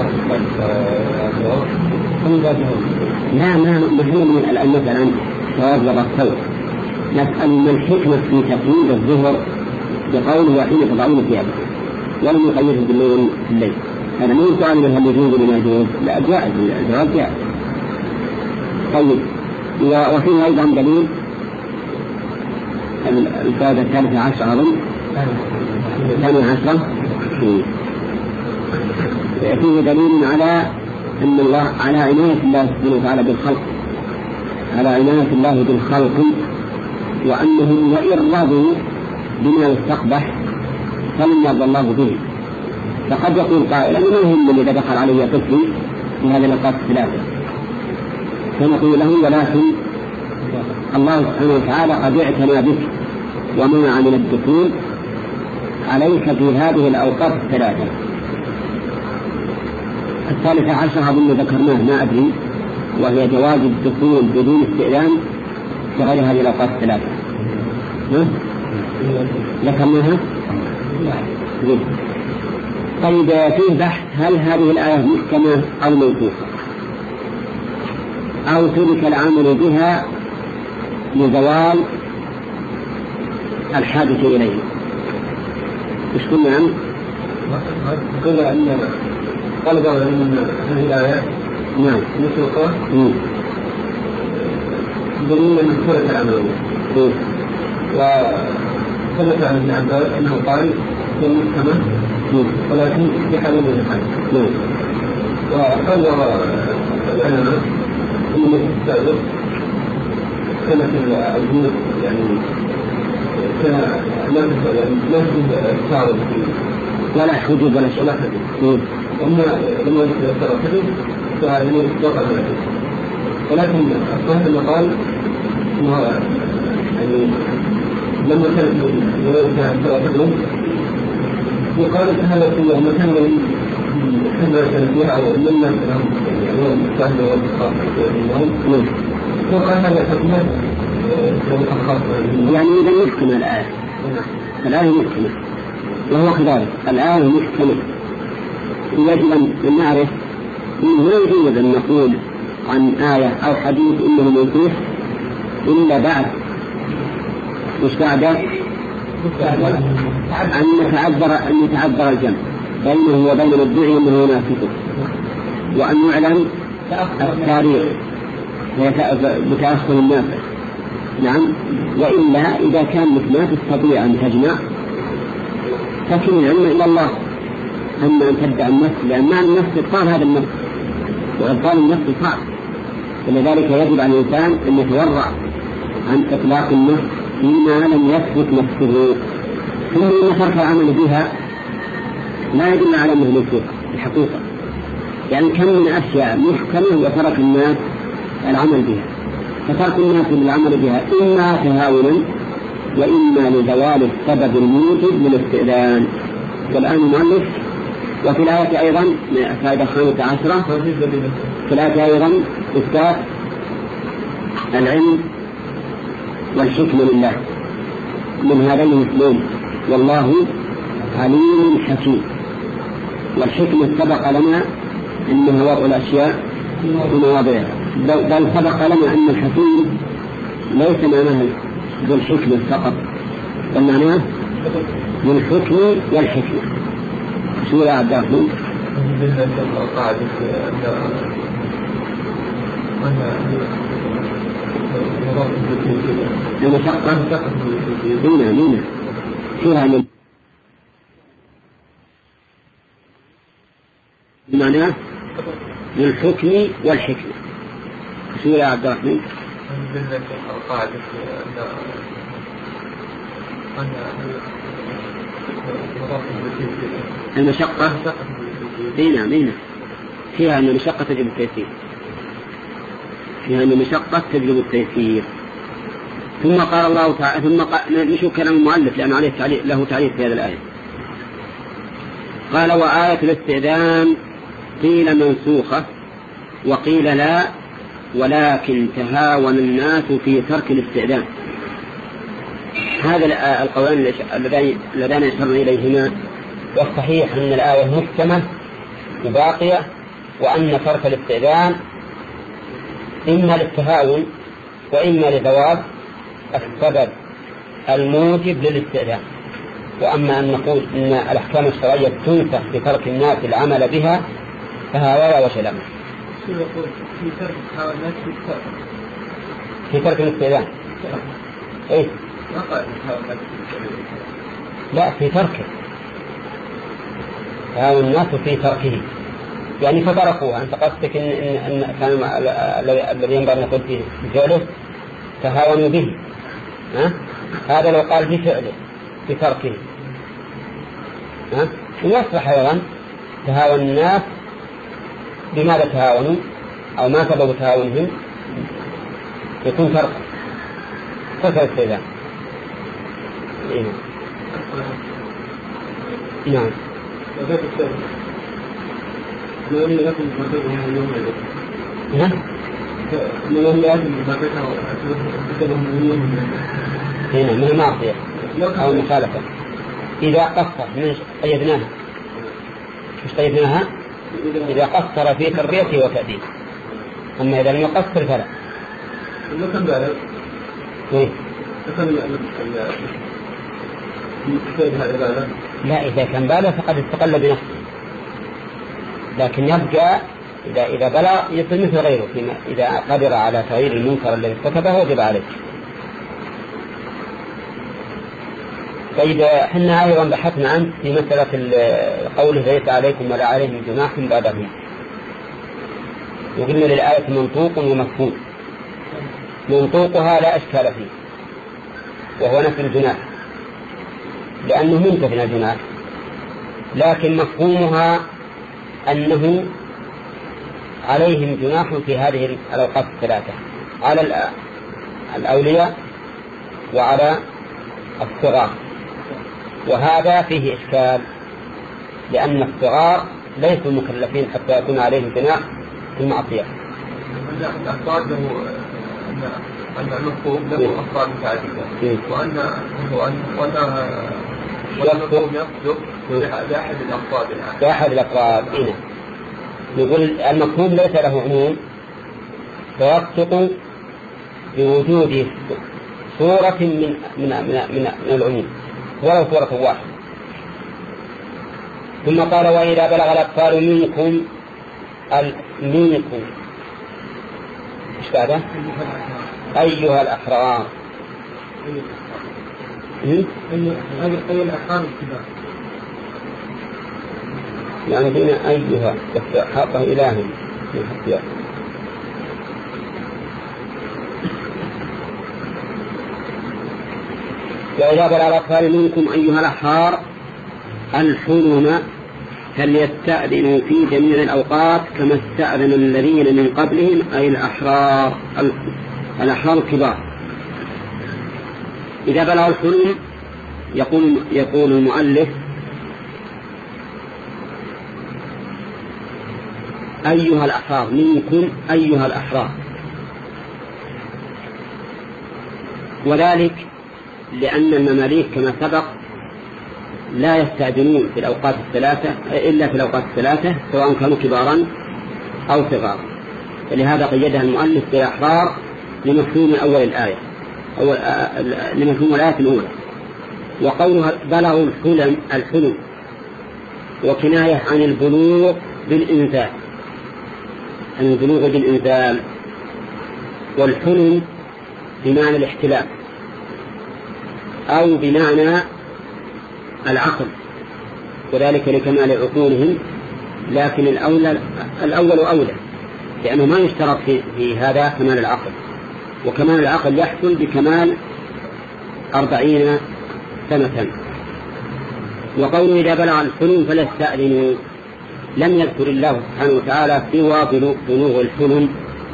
لا ما مهم من المسألة عن جواب وضع الصوت، نسأل من الحكمة في تقييد الظهر بقوله وحين تضعون ثيابكم ولم يقيده بالليل الليل. هذا مو سؤال من هل يجوز ولا يجوز، لا جائز الجواب جائز. طيب وفيه أيضا دليل الفائدة الثالثة عشر أظن الثانية عشرة فيه دليل على أن الله على عناية الله سبحانه وتعالى بالخلق على عناية الله بالخلق وأنهم وإن رضوا بما يستقبح فلن يرضى الله به. فقد يقول قائل أنه ما يهم إذا دخل عليه طفل في هذه الأوقات الثلاثة فنقول له ولكن الله سبحانه وتعالى قد اعتنى بك ومنع من الدخول عليك في هذه الأوقات الثلاثة. الثالثة عشر أظن ذكرناه ما أدري وهي جواز الدخول بدون استئذان في غير هذه الأوقات الثلاثة. ذكرناها؟ طيب فيه بحث هل هذه الآية محكمة أو منسوخة أو ترك العمل بها لزوال الحادث إليه. إيش قلنا عنه؟ قال أن قال قال أن هذه الآية نعم منسوخة دليل أن ترك العمل وثبت عن ابن عباس أنه قال هي محكمة ولكن في حال من الحال. وقال العلماء أن السابق كانت الجنود يعني لا تعرض ولا حدود ولا شيء. وأما لما يذكر الحدود فإنه يتوقع من الحدود ولكن الصحيح أنه قال أنه يعني لما كانت يذكر الحدود يقال هذا في المكان الذي كان فيها أو لما اليوم السهل والخاص اليوم وقال هذا حكمة يعني إذا محكمة الآية الآية محكمة وهو كذلك الآية محكمة. يجب أن نعرف أنه لا يجوز أن نقول عن آية أو حديث إنه منسوخ إلا بعد مش بعد أن يتعذر أن يتعذر الجمع بينه وبين الداعي أنه ينافقه وأن يعلم التاريخ بتأخر الناس. نعم. وإلا إذا كان ما تستطيع أن تجمع فكن العلم إلى الله أما أن تدعي النفس لأن معنى النفس إبطال هذا النفس وإبطال النفس صعب ولذلك يجب على الإنسان أن يتورع عن إطلاق النفس فيما لم يثبت نفسه ثم إن ترك العمل بها لا يدل على أنه منسوخ الحقيقة، يعني كم من أشياء محكمة وترك الناس العمل بها، فترك الناس بالعمل بها إما تهاونا وإما لزوال السبب الموجب للاستئذان. والآن المؤلف وفي الآية أيضا فائدة خامسة عشرة في الآية أيضا إثبات العلم والحكمة لله من هذين الاثنين، والله عليم حكيم. والحكمة سبق لنا أنها وضع الأشياء في مواضعها، بل سبق لنا أن الحكيم ليس معناه بالحكمة فقط، بل معناه بالحكم والحكمة. شو يا عبد الرحمن؟ المشقة دينا دينا فيها من بمعنى للحكم والحكمة. شو يا عبد الرحمن؟ المشقة دينا دينا فيها أن المشقة تجب التيسير، فيها أن المشقة تجب التيسير. ثم قال الله تعالى، ثم قال نشوف كلام المؤلف لأن عليه تعليق له تعليق في هذه الآية. قال وآية الاستئذان قيل منسوخة وقيل لا، ولكن تهاون الناس في ترك الاستئذان. هذا القولان اللذان يشرنا إليهما، والصحيح أن الآية محكمة وباقية، وأن ترك الاستئذان إما للتهاون وإما لزوال السبب الموجب للاستئذان. وأما أن نقول إن الأحكام الشرعية تنسخ بترك الناس العمل بها فهذا وجه له. في ترك الناس في ترك الاستئذان إيه؟ لا، في تركه، تهاون الناس في تركه، يعني فتركوها. أنت قصدك إن إن إن كان الذي ينبغي أن نقول في فعله تهاونوا به، ها؟ هذا لو قال في فعله في تركه، ها؟ ويصبح أيضا تهاون الناس. بماذا تهاونوا أو ما سبب تهاونهم؟ يكون ترك ترك الاستئذان. إيه. نعم. ها؟ هنا من المعصية أو المخالفة. إذا قصر من قيدناها، مش قيدناها إذا قصر في تربيته وتأديبه، أما إذا لم يقصر فلا. إيه؟ لا، إذا كان بالغ فقد استقل بنفسه، لكن يبقى إذا إذا بلغ يصير مثل غيره، فيما إذا قدر على تغيير المنكر الذي ارتكبه وجب عليه. طيب حنا أيضا بحثنا عنه في مسألة قوله ليس عليكم ولا عليهم جناح بعدهم، وقلنا للآية منطوق ومفهوم. منطوقها لا أشكال فيه وهو نفي الجناح لأنه منتفي من الجناح، لكن مفهومها أنه عليهم جناح في هذه الأوقات الثلاثة، على الأولياء وعلى الصغار. وهذا فيه إشكال لأن الصغار ليسوا مكلفين حتى يكون عليهم جناح في المعصية. الأفراد له أن المفهوم له أفراد متعددة، وأن والمفهوم يصدق لأحد الأفراد لأحد الأفراد. إيه. نقول المفهوم ليس له عموم، فيصدق بوجود صورة من من من من, من العموم ولو صورة واحدة. ثم قال وإذا بلغ الأطفال منكم منكم إيش بعده؟ أيها الأحرار. أي الأحرار الكبار يعني فينا أيها حاطه إلهي في الحقيقة. وإذا بلغ الأطفال منكم أيها الأحرار الحلم فليستأذنوا في جميع الأوقات كما استأذن الذين من قبلهم أي الأحرار الأحرار الكبار. إذا بلغ الحلم يقول, يقول المؤلف أيها الأحرار منكم أيها الأحرار، وذلك لأن المماليك كما سبق لا يستأذنون في الأوقات الثلاثة إلا في الأوقات الثلاثة سواء كانوا كبارا أو صغارا، فلهذا قيدها المؤلف بالأحرار لمفهوم أول الآية أو لمفهوم الآية الأولى. وقولها بلغوا الحلم الحلم وكناية عن البلوغ بالإنزال، عن البلوغ بالإنزال، والحلم بمعنى الاحتلام أو بمعنى العقل، وذلك لكمال عقولهم، لكن الأول الأول أولى لأنه ما يشترط في, في هذا كمال العقل، وكمال العقل يحصل بكمال أربعين سنة. وقوله إذا بلغ الحلم فلا يستأذنوا لم يذكر الله سبحانه وتعالى سوى بلوغ الحلم.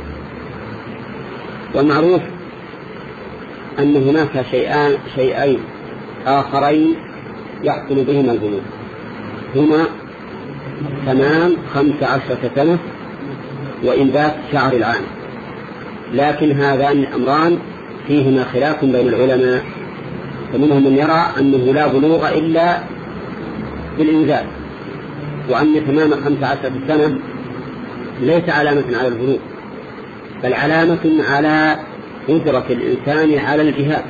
والمعروف أن هناك شيئان شيئين آخرين يحصل بهما البلوغ، هما تمام خمس عشرة سنة وإنبات شعر العام، لكن هذان الأمران فيهما خلاف بين العلماء، فمنهم من يرى أنه لا بلوغ إلا بالإنزال، وأن تمام خمس عشرة سنة ليس علامة على البلوغ بل علامة على قدرة الإنسان على الجهاد،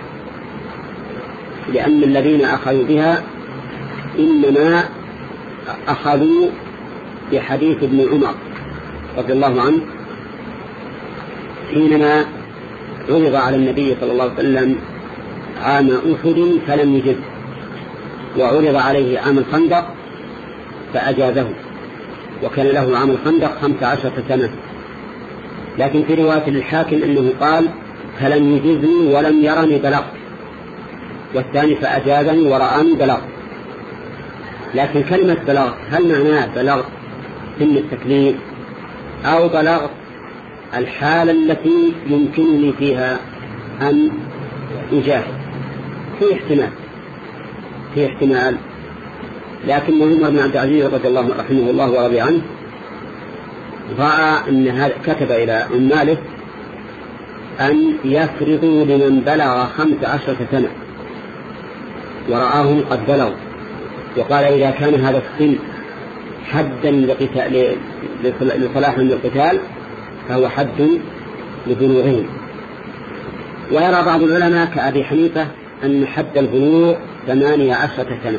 لأن الذين أخذوا بها إنما أخذوا بحديث ابن عمر رضي الله عنه حينما عرض على النبي صلى الله عليه وسلم عام أحد فلم يجب، وعرض عليه عام الخندق فأجازه، وكان له عام الخندق خمس عشرة سنة. لكن في رواية الحاكم أنه قال فلم يجزني ولم يرني بلغت، والثاني فأجازني ورآني بلغت. لكن كلمة بلغت هل معناه بلغت سن التكليف أو بلغت الحالة التي يمكنني فيها أن أجاهد؟ في احتمال في احتمال لكن عمر بن عبد العزيز رضي الله رحمه الله ورضي عنه رأى أن هذا كتب إلى عماله أن يفرضوا لمن بلغ خمس عشرة سنة ورآهم قد بلغوا، وقال إذا كان هذا السن حدا لصلاحهم للقتال فهو حد لبلوغهم. ويرى بعض العلماء كأبي حنيفة أن حد البلوغ ثمانية عشرة سنة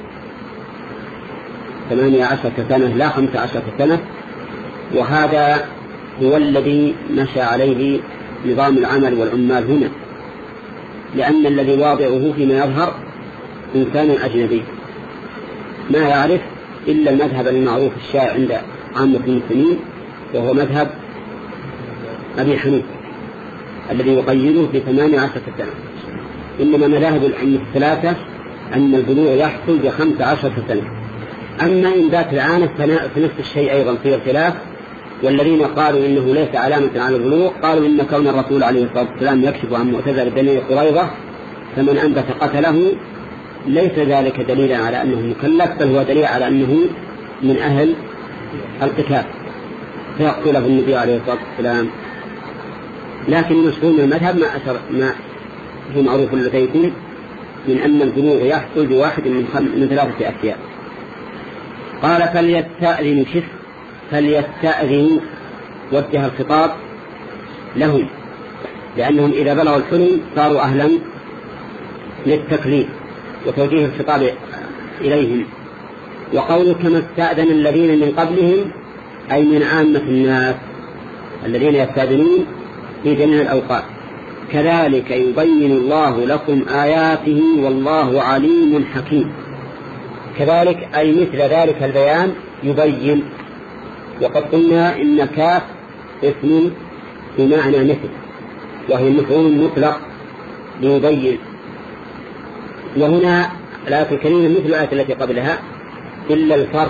ثمانية عشرة سنة لا خمس عشرة سنة، وهذا هو الذي مشى عليه نظام العمل والعمال هنا، لأن الذي واضعه فيما يظهر إنسان أجنبي ما يعرف إلا المذهب المعروف الشائع عند عامة المسلمين، وهو مذهب أبي حنيفة الذي يقيده بثمانية عشرة سنة. إنما مذاهب العلم الثلاثة أن البلوغ يحصل بخمس عشرة سنة. أما إنبات العانة فنفس الشيء أيضا في خلاف، والذين قالوا إنه ليس علامة على البلوغ قالوا إن كون الرسول عليه الصلاة والسلام يكشف عن معتزلة بني قريظة فمن أنبت قتله ليس ذلك دليلا على أنه مكلف، بل هو دليل على أنه من أهل القتال فيقتله النبي عليه الصلاة والسلام. لكن المشهور من المذهب ما أشر ما هو معروف لديكم من أن البلوغ يحصل بواحد من, من ثلاثة أشياء. قال فليستأذنوا شف فليستأذنوا وجه الخطاب لهم، لأنهم إذا بلغوا الحلم صاروا أهلا للتكليف وتوجيه الخطاب إليهم. وقوله كما استأذن الذين من قبلهم أي من عامة الناس الذين يستأذنون في جميع الأوقات، كذلك يبين الله لكم آياته والله عليم حكيم. كذلك أي مثل ذلك البيان يبين. وقد قلنا إن كاف اسم بمعنى مثل، وهي مفعول مطلق ليبين. وهنا الآية الكريمة مثل الآية التي قبلها إلا الفرق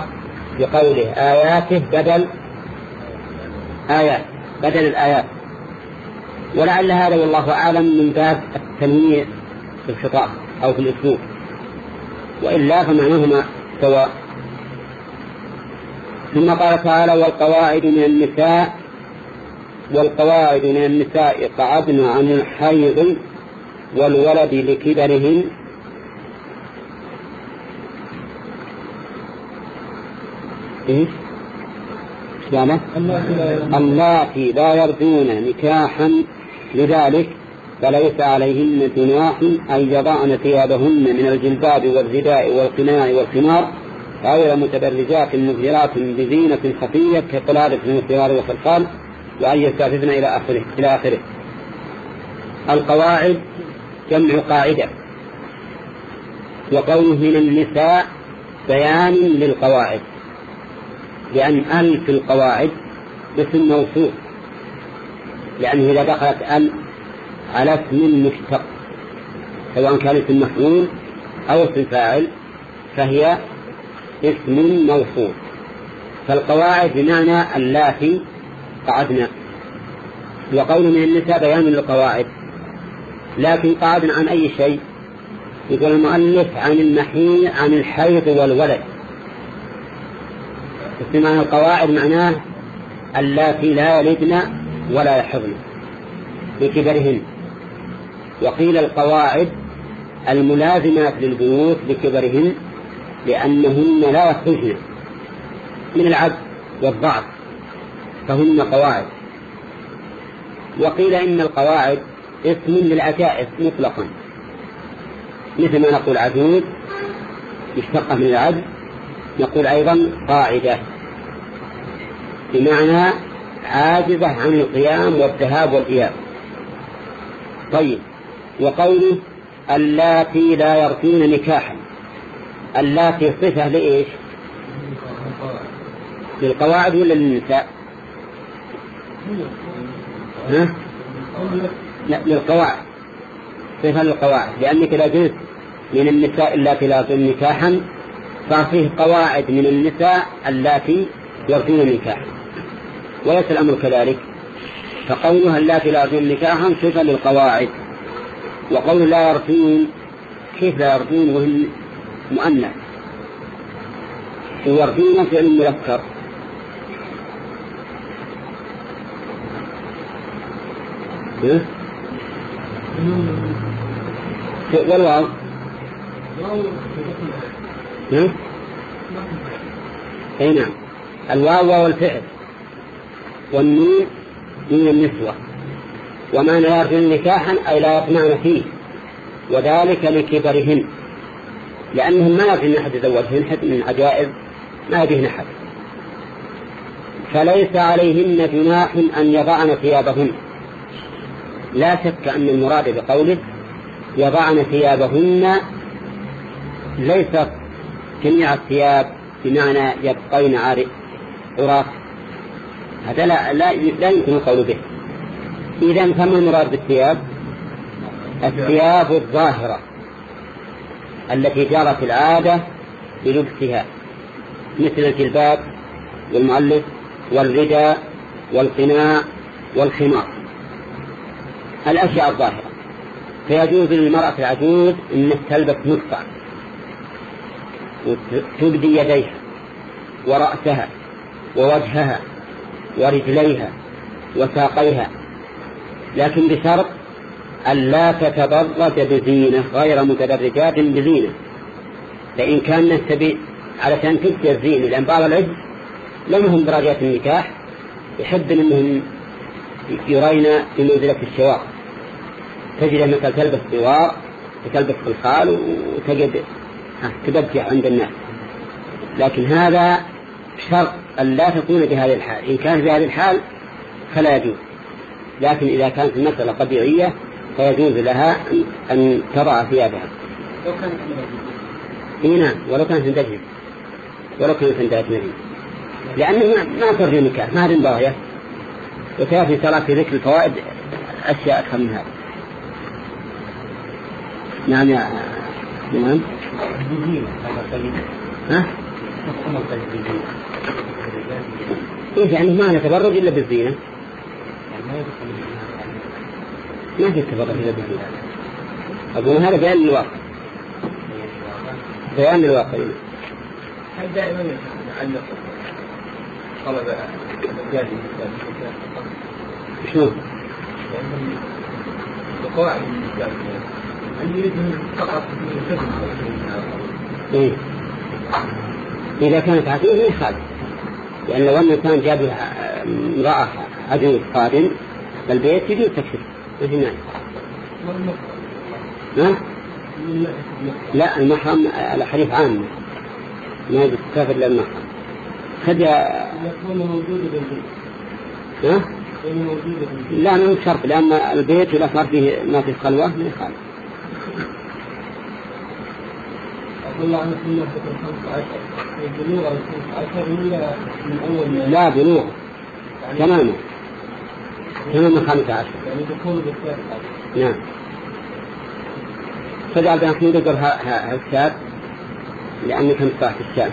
بقوله آياته بدل آيات بدل الآيات، ولعل هذا والله أعلم من باب التنويع في الخطاب أو في الأسلوب، وإلا فمعناهما سواء. ثم قال تعالى والقواعد من النساء والقواعد من النساء قعدن عن الحيض والولد لكبرهن إيه؟ اللاتي لا يرجون نكاحا، لذلك فليس عليهن جناح أن يضعن ثيابهن من الجلباب والرداء والقناع والخمار غير متبرجات مظهرات بزينة خفية كقلادة من الثوار والخلقان، وأن يستعففن إلى آخره إلى آخره. القواعد جمع قاعدة، وقوله من النساء بيان للقواعد، لأن أل في القواعد اسم موصوف، لأنه إذا دخلت أل على اسم مشتق سواء كان اسم مفعول أو اسم فاعل فهي اسم موصوف. فالقواعد بمعنى اللاتي قعدنا، وقول من النساء بيان للقواعد، لكن قعدنا عن أي شيء؟ يقول المؤلف عن المحيض عن الحيض والولد. معنى القواعد معناه اللاتي لا يلدن ولا يحضن لكبرهن، وقيل القواعد الملازمات للبيوت لكبرهن لأنهن لا يخرجن من العبد والضعف فهن قواعد. وقيل إن القواعد اسم للعجائز مطلقا، مثل ما نقول عجوز مشتقة من العبد، نقول أيضا قاعدة بمعنى عاجزة عن القيام والذهاب والإياب. طيب، وقوله اللاتي لا يرجون نكاحا، اللاتي صفة لإيش؟ للقواعد ولا للنساء؟ ها؟ لا، للقواعد، صفة للقواعد، لأنك لا جزء من النساء اللاتي لا يرجون نكاحا ففيه قواعد من النساء اللاتي يرجون نكاحا، وليس الأمر كذلك. فقولها اللاتي لا يرجون نكاحا صفة للقواعد. وقول لا يرجون، كيف لا يرجون وهم مؤنث؟ ويرجون فعل مذكر، والواو اي نعم، الواو والفعل، والنون من النسوة. وما لا يرجون نكاحا أي لا يطمعن فيه، وذلك لكبرهن، لأنهم ما يرجون أحد يزوجهن حتى من عجائز ما يجيهن أحد. فليس عليهن جناح أن يضعن ثيابهن، لا شك أن المراد بقوله يضعن ثيابهن ليس جميع الثياب بمعنى يبقين عراق، هذا لا, لا, لا يمكن القول به. إذن فما المراد بالثياب؟ الثياب الظاهرة التي جرت العادة بلبسها، مثل الجلباب والمؤلف والرداء والقناع والخمار، الأشياء الظاهرة. فيجوز للمرأة العجوز أن تلبس نصفا وتبدي يديها ورأسها ووجهها ورجليها وساقيها، لكن بشرط ألا تتبرج بزينة غير متبرجات بزينة. فإن كان تبي علشان تبدي الزينة، لأن بعض العجز لم هم درجات النكاح يحب أنهم يرين في منزلة الشواء، تجد مثل تلبس دوار وتلبس خلخال وتجد تبجع عند الناس، لكن هذا شرط أن لا تكون بهذه الحال. إن كان بهذه الحال فلا يجوز، لكن إذا كانت المسألة طبيعية فيجوز لها أن تضع ثيابها. لو كانت نعم، ولو كانت تندجن ولو كانت تندجن، لأنه ما ترجو نكاح، ما هذه باغية. وسيأتي ترى في ذكر الفوائد أشياء أكثر من هذا. نعم يا نعم. ها؟ إيه يعني ما نتبرج إلا بالزينة؟ ما في التبرج إلا بالزينة. أقول هذا بيان للواقع، بيان للواقع. هل دائما يعلق طلب الجاهل شنو؟ بقواعد الإسلام أن يريد فقط من إيه؟ إذا كانت عدوه ما يخالف، لأن لو أن الإنسان جاب امرأة عدو قادم بالبيت يجوز تكشف مثل ما ها؟ لا المحرم الحديث عام ما يجوز تسافر للمحرم. خد يكون موجود بالبيت. ها؟ لا ما هو شرط، لأن البيت ولا صار فيه ما فيه خلوة ما يخالف. أقول عن سنة خمسة عشر بلوغ خمسة عشر ولا من أول؟ لا بلوغ تماما تماما خمسة عشر. يعني دخول بالكتاب. نعم. فجعل بأن في ذكر هالكتاب لأنك كنت صاحب الشام.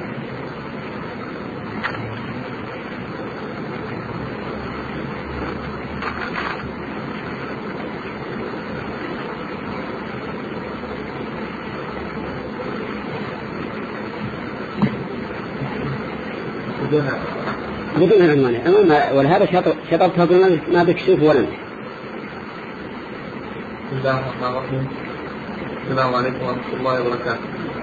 بدون العنوان ولهذا شطبتها بما ما بكشوف ولا بسم الله الرحمن الرحيم. السلام عليكم ورحمة الله وبركاته.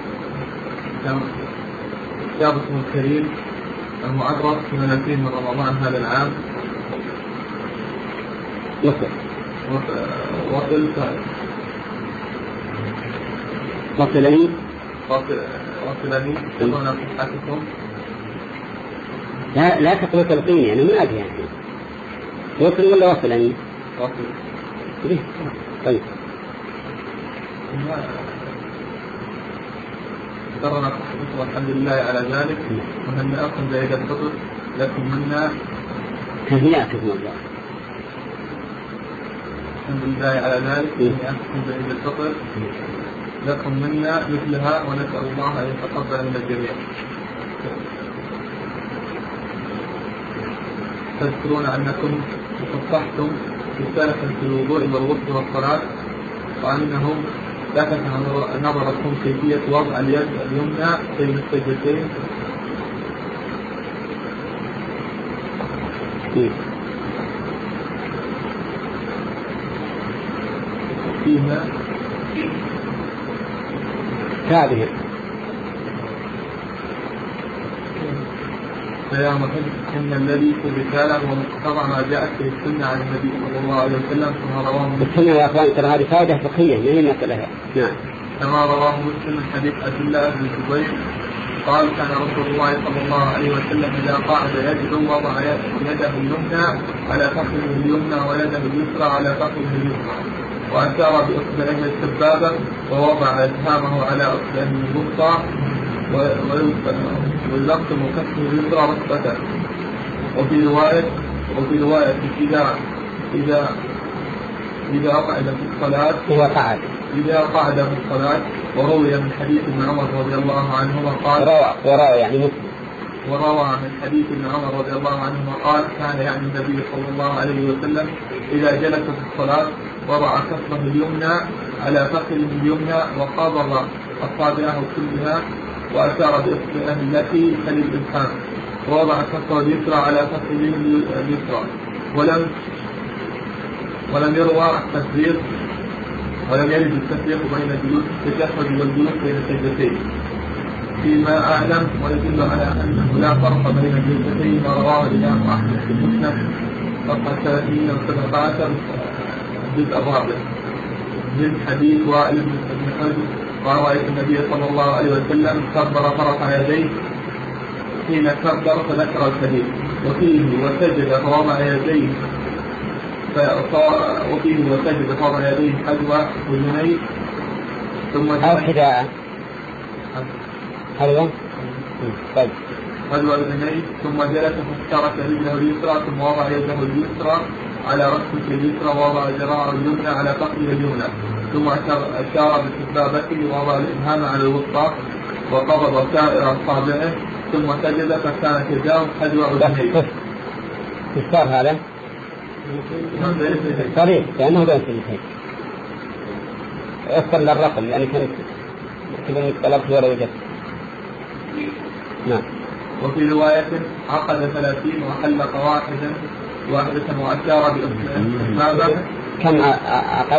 كتاب اسمه الكريم المعرف في ثلاثين من رمضان هذا العام. وصل وصل وصلني وصلني وصلنا صحتكم. لا لا تقول تلقيني يعني ما أدري يعني وصل ولا وصلني؟ وصل. طيب. درنا صحتكم والحمد لله على ذلك وهنأكم بعيد الفطر لكم منا. تهنئتكم الله. الحمد لله على ذلك وهنأكم بعيد الفطر لكم منا مثلها ونسأل الله أن يتقبل من الجميع. تذكرون أنكم تصحتم رسالة في الوضوء والغسل والصلاة وأنهم لفت نظركم كيفية وضع اليد اليمنى بين السجدتين فيها هذه فيا محب إن الذي في الرسالة ومقتضى ما جاءت في السنة عن النبي صلى الله عليه وسلم كما رواه مسلم. يا أخوان ترى هذه فائدة فقهية ما هي مسألة. نعم. كما رواه مسلم من حديث عبد الله بن الزبير قال كان رسول الله صلى الله عليه وسلم إذا قعد يجد وضع يده اليمنى على فخذه اليمنى ويده اليسرى على فخذه اليسرى وأشار بإصبعه السبابة ووضع إسهامه على إصبعه الوسطى ويلقم كفه اليسرى ركبته. وفي رواية وفي رواية إذا إذا إذا قعد في الصلاة إذا قعد إذا قعد في الصلاة. وروي من حديث ابن عمر رضي الله عنهما قال وروى وروى يعني مسلم وروى من حديث ابن عمر رضي الله عنهما قال كان يعني النبي صلى الله عليه وسلم إذا جلس في الصلاة وضع كفه اليمنى على فخذه اليمنى وقبض أصابعه كلها وأشار بإصبعه التي تلي الإبهام ووضع كفه اليسرى على فخذه اليسرى. ولم ولم يروى التفريق ولم يرد التفريق بين جلوس التشهد والجلوس بين السجدتين فيما أعلم. ويدل على أنه لا فرق بين الجلستين ما رواه الإمام أحمد في المسند صفحة ثلاثين وسبعة عشر الجزء الرابع من حديث وائل بن حجر قال رأيت النبي صلى الله عليه وسلم كبر فرفع يديه حين كبر فذكر الحديث وفيه وسجد فوضع يديه وفيه وسجد فوضع يديه حذو أذنيه ثم أو حذاء حذو طيب حذو أذنيه ثم جلس فافترك رجله اليسرى ثم وضع يده اليسرى على ركبته اليسرى ووضع ذراعه اليمنى على فخذه اليمنى ثم أشار بسبابته ووضع الإبهام على الوسطى وقبض سائر أصابعه ثم سجد فكانت يداه حذو أذنيه. صار هذا صريح لأنه بين سجدتين أكثر للرقم لأن كانت كلمة طلبت ولا وجدت. نعم. وفي رواية عقد ثلاثين وحلق واحدا واحدة وأشار بأسماء. كم عقد؟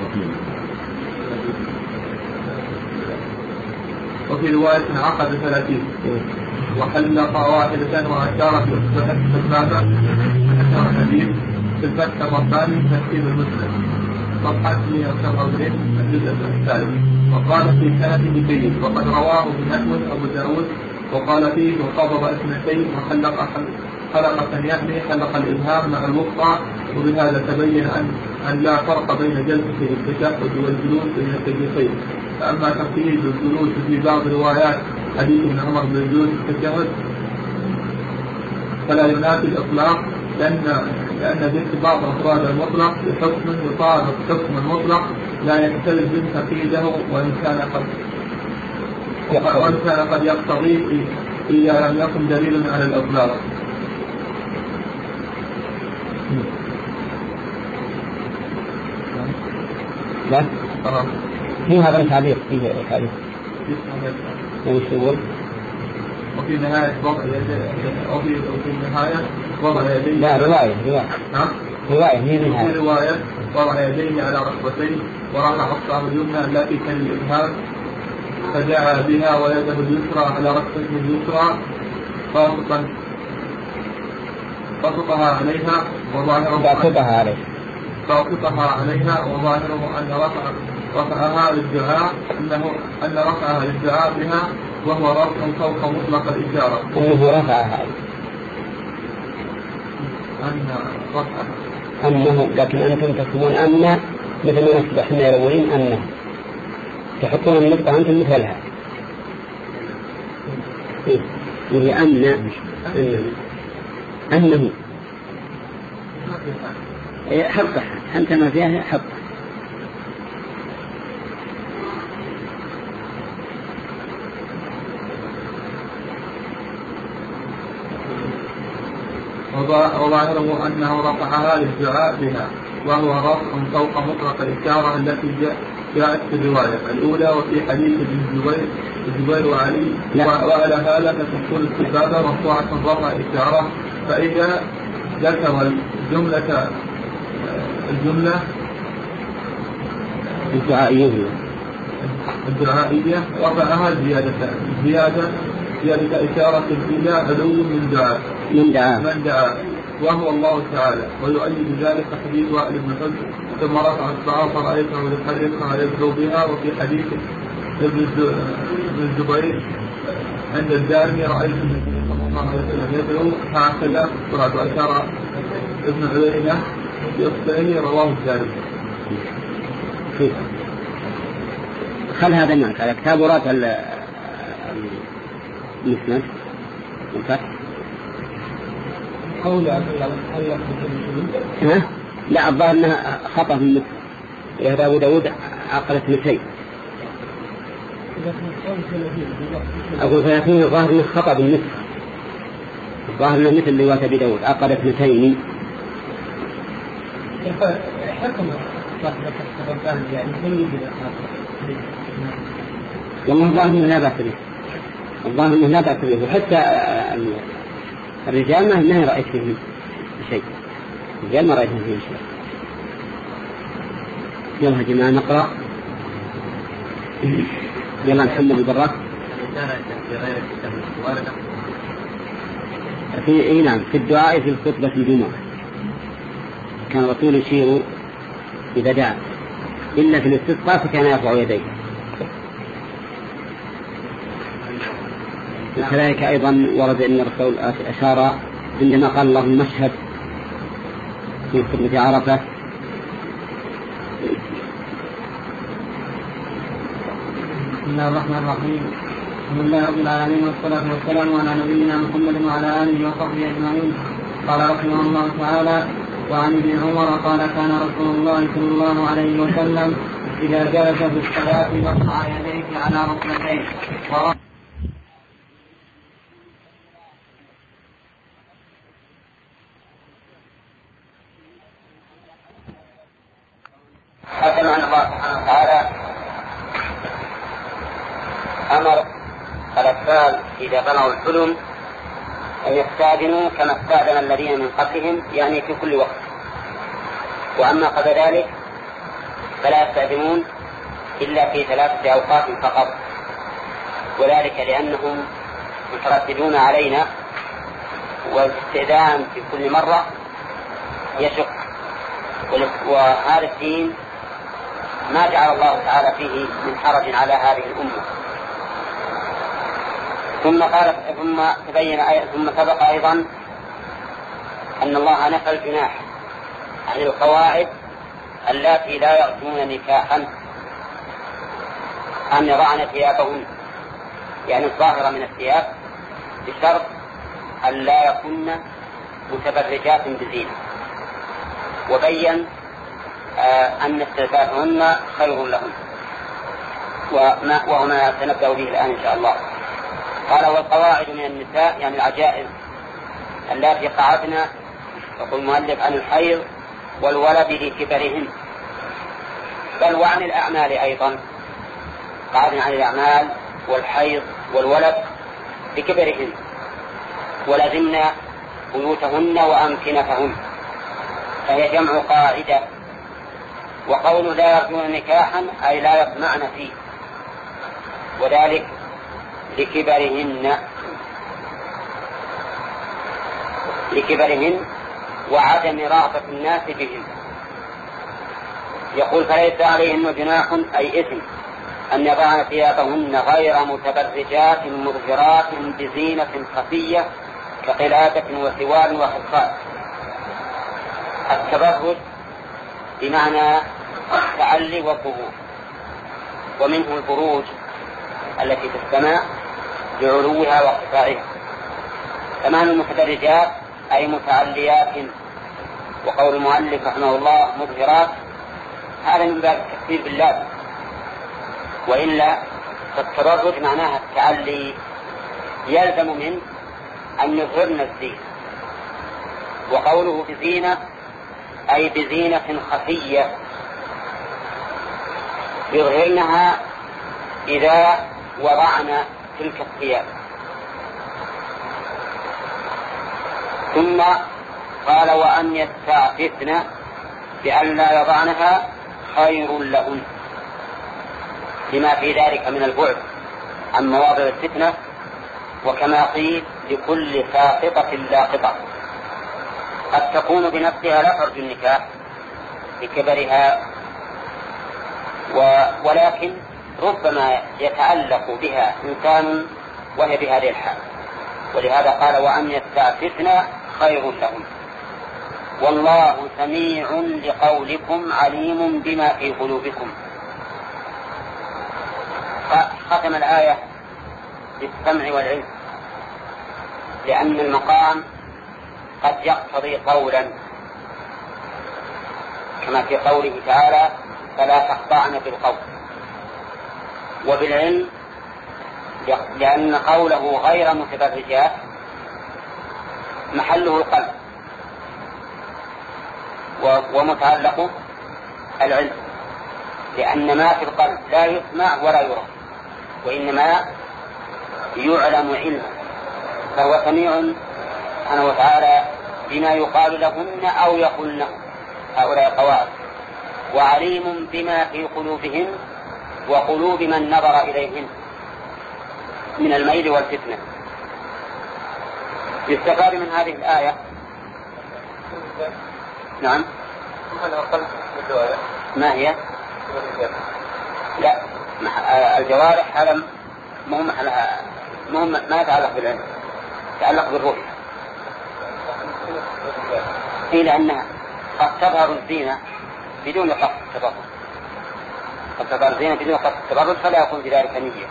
وفي رواية عقد ثلاثين وحلق واحدة وأشار بأسماء. أشار حديث في الفتح الرباني ترتيب المسلم صفحة مئة وسبعة وعشرين الجزء الثالث. وقال في سنده جيد وقد رواه بنحو أبو داود وقال فيه وقبض اثنتين وحلق حلقة يعني حلق الإبهام مع الوسطى. وبهذا تبين أن أن لا فرق بين جلسة التشهد والجلوس بين السجدتين. فأما تقييد الجلوس في بعض روايات حديث ابن عمر بالجلوس في التشهد فلا ينافي الإطلاق لأن لأن ذكر بعض أفراد المطلق بحكم يطابق حكم المطلق لا يستلزم تقييده وإن كان قد وإن كان قد يقتضي إذا لم يكن دليلا على الإطلاق. لا في هذا التعليق فيه تعليق وش يقول؟ وفي نهاية وضع وفي في نهاية وضع يديه. لا رواية رواية نعم رواية هي نهاية. في رواية وضع يديه على ركبتيه ورفع أصبعه اليمنى التي كان الإبهام فدعا بها ويده اليسرى على ركبته اليسرى فاسقا فاسقها عليها وظاهره فاسقها عليها فاسقها عليها وظاهره أن رفع رفعها للدعاء أنه أن رفعها للدعاء بها وهو رفع فوق مطلق الإشارة. أنه رفعها أن رفعها أنه لكن أنتم تكتبون أن مثل ما نكتب احنا يروين أنه تحطون النقطة أنتم مثلها وهي أن أنه حقها أنت ما فيها حق. وظاهره أنه رفعها للدعاء بها وهو رفع فوق مطلق الإشارة التي جاءت في الرواية الأولى وفي حديث ابن الزبير الزبير وعلي. وعلى هذا فتكون الكتابة مرفوعة رفع إشارة. فإذا ذكر الجملة الجملة الدعائية الدعائية رفعها زيادة زيادة زيادة إشارة إلى علو من دعاء من دعاء من دعاء وهو الله تعالى. ويؤيد ذلك حديث وائل بن حجر ثم رفع الصعاص فرأيته يحركها يبدو بها. وفي حديث ابن الزبير عند الدارمي رأيت النبي صلى الله عليه وسلم يدعو هكذا وأشار ابن عيينة بإصبعه رواه الدارمي. خل هذا معك على كتاب وراث المسند الفتح قول ها؟ لا الظاهر أنها خطأ في المسند. يا أبو داود عقلت اثنتين أقول ثلاثين الظاهر أنه خطأ بالنسبة الظاهر أنه مثل رواية أبي داود عقلت اثنتين. حكم يعني والله الظاهر أنه لا بأس به الظاهر أنه لا بأس به. وحتى الرجال ما ما رأيت فيه شيء الرجال ما رأيت فيه شيء. يلا يا جماعة نقرأ. يلا نحمد البراك في إيه نعم في الدعاء في الخطبة الجمعة كان الرسول يشير إذا دعا إلا في الاستسقاء فكان يرفع يديه. وكذلك أيضا ورد أن الرسول أشار عندما قال اللهم اشهد في خطبة عرفة. بسم الله الرحمن الرحيم. الحمد لله رب العالمين والصلاة والسلام على نبينا محمد وعلى آله وصحبه أجمعين. قال رحمه الله تعالى وعن ابن عمر قال كان رسول الله صلى الله عليه وسلم إذا جلس في الصلاة وضع يديه على ركبتيه أمر الأطفال إذا بلغوا الحلم أن يستأذنوا كما استأذن الذين من قبلهم، يعني في كل وقت. وأما قبل ذلك فلا يستأذنون إلا في ثلاثة أوقات فقط، وذلك لأنهم مترددون علينا، والاستئذان في كل مرة يشق، وهذا الدين ما جعل الله تعالى فيه من حرج على هذه الأمة. ثم قال ثم تبين ثم سبق أيضا أن الله نفى الجناح عن القواعد اللاتي لا يرجون نكاحا أن يضعن ثيابهن، يعني الظاهرة من الثياب، بشرط أن لا يكن متبرجات بزينة. وبين آه أن استلباسهن خير لهن، وهو ما سنبدأ به الآن إن شاء الله. قال والقواعد من النساء يعني العجائز اللاتي قعدنا، يقول المؤلف عن الحيض والولد لكبرهن، بل وعن الأعمال أيضا، قعدنا عن الأعمال والحيض والولد لكبرهن، ولزمنا بيوتهن وأمكنتهن، فهي جمع قاعدة. وقول لا يرجون نكاحا أي لا يطمعن فيه، وذلك لكبرهن لكبرهن وعدم رغبة الناس بهن. يقول فليس عليهن جناح أي إثم أن يضعن ثيابهن غير متبرجات مظهرات بزينة خفية كقلادة وسوال وخلقات. التبرج بمعنى التعلي والظهور، ومنه البروج التي في السماء بعلوها وارتفاعها. كمان المتبرجات أي متعليات، وقول المؤلف رحمه الله مظهرات هذا من باب التكفير بالله، وإلا فالتبرج معناها التعلي، يلزم منه أن يظهرن الزينة. وقوله بزينة أي بزينة خفية يظهرنها إذا وضعنا تلك الثياب. ثم قال وأن يستعففن بأن لا يضعنها خير لهن، لما في ذلك من البعد عن مواضع الفتنة، وكما قيل لكل ساقطة لاقطة. قد تكون بنفسها لا ترجو النكاح بكبرها، ولكن ربما يتعلق بها إنسان وهي بهذه الحال، ولهذا قال وأن يستعففن خير لهم. والله سميع لقولكم عليم بما في قلوبكم. ختم الآية بالسمع والعلم، لأن المقام قد يقتضي قولا، كما في قوله تعالى فلا تخضعن بالقول، وبالعلم لأن قوله غير متبرجات محله القلب ومتعلقه العلم، لأن ما في القلب لا يسمع ولا يرى، وإنما يعلم علما، فهو سميع سبحانه وتعالى بما يقال لهن أو يقولن هؤلاء القواعد، وعليم بما في قلوبهن وقلوب من نظر إليهن من الميل والفتنة. يستفاد من هذه الآية نعم ما هي؟ لا الجوارح هذا مهم محلها، مهم ما يتعلق بالعلم، يتعلق بالرؤية، إلى أنها قد تظهر الزينة بدون قصد التبرج، قد تظهر الزينة بدون قصد التبرج فلا يكون في ذلك نية.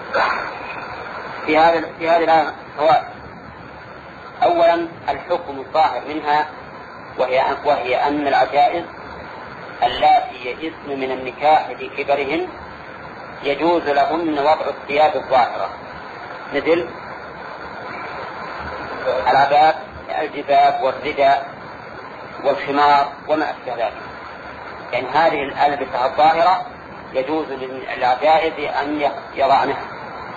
في هذا في هذه الآية فوائد. أولا الحكم الظاهر منها وهي وهي أن العجائز اللاتي يئسن من النكاح لكبرهن يجوز لهن وضع الثياب الظاهرة مثل العباء الجباب والرداء والخمار وما أشبه ذلك، يعني هذه الألبسة الظاهرة يجوز للعجائز أن يضعنها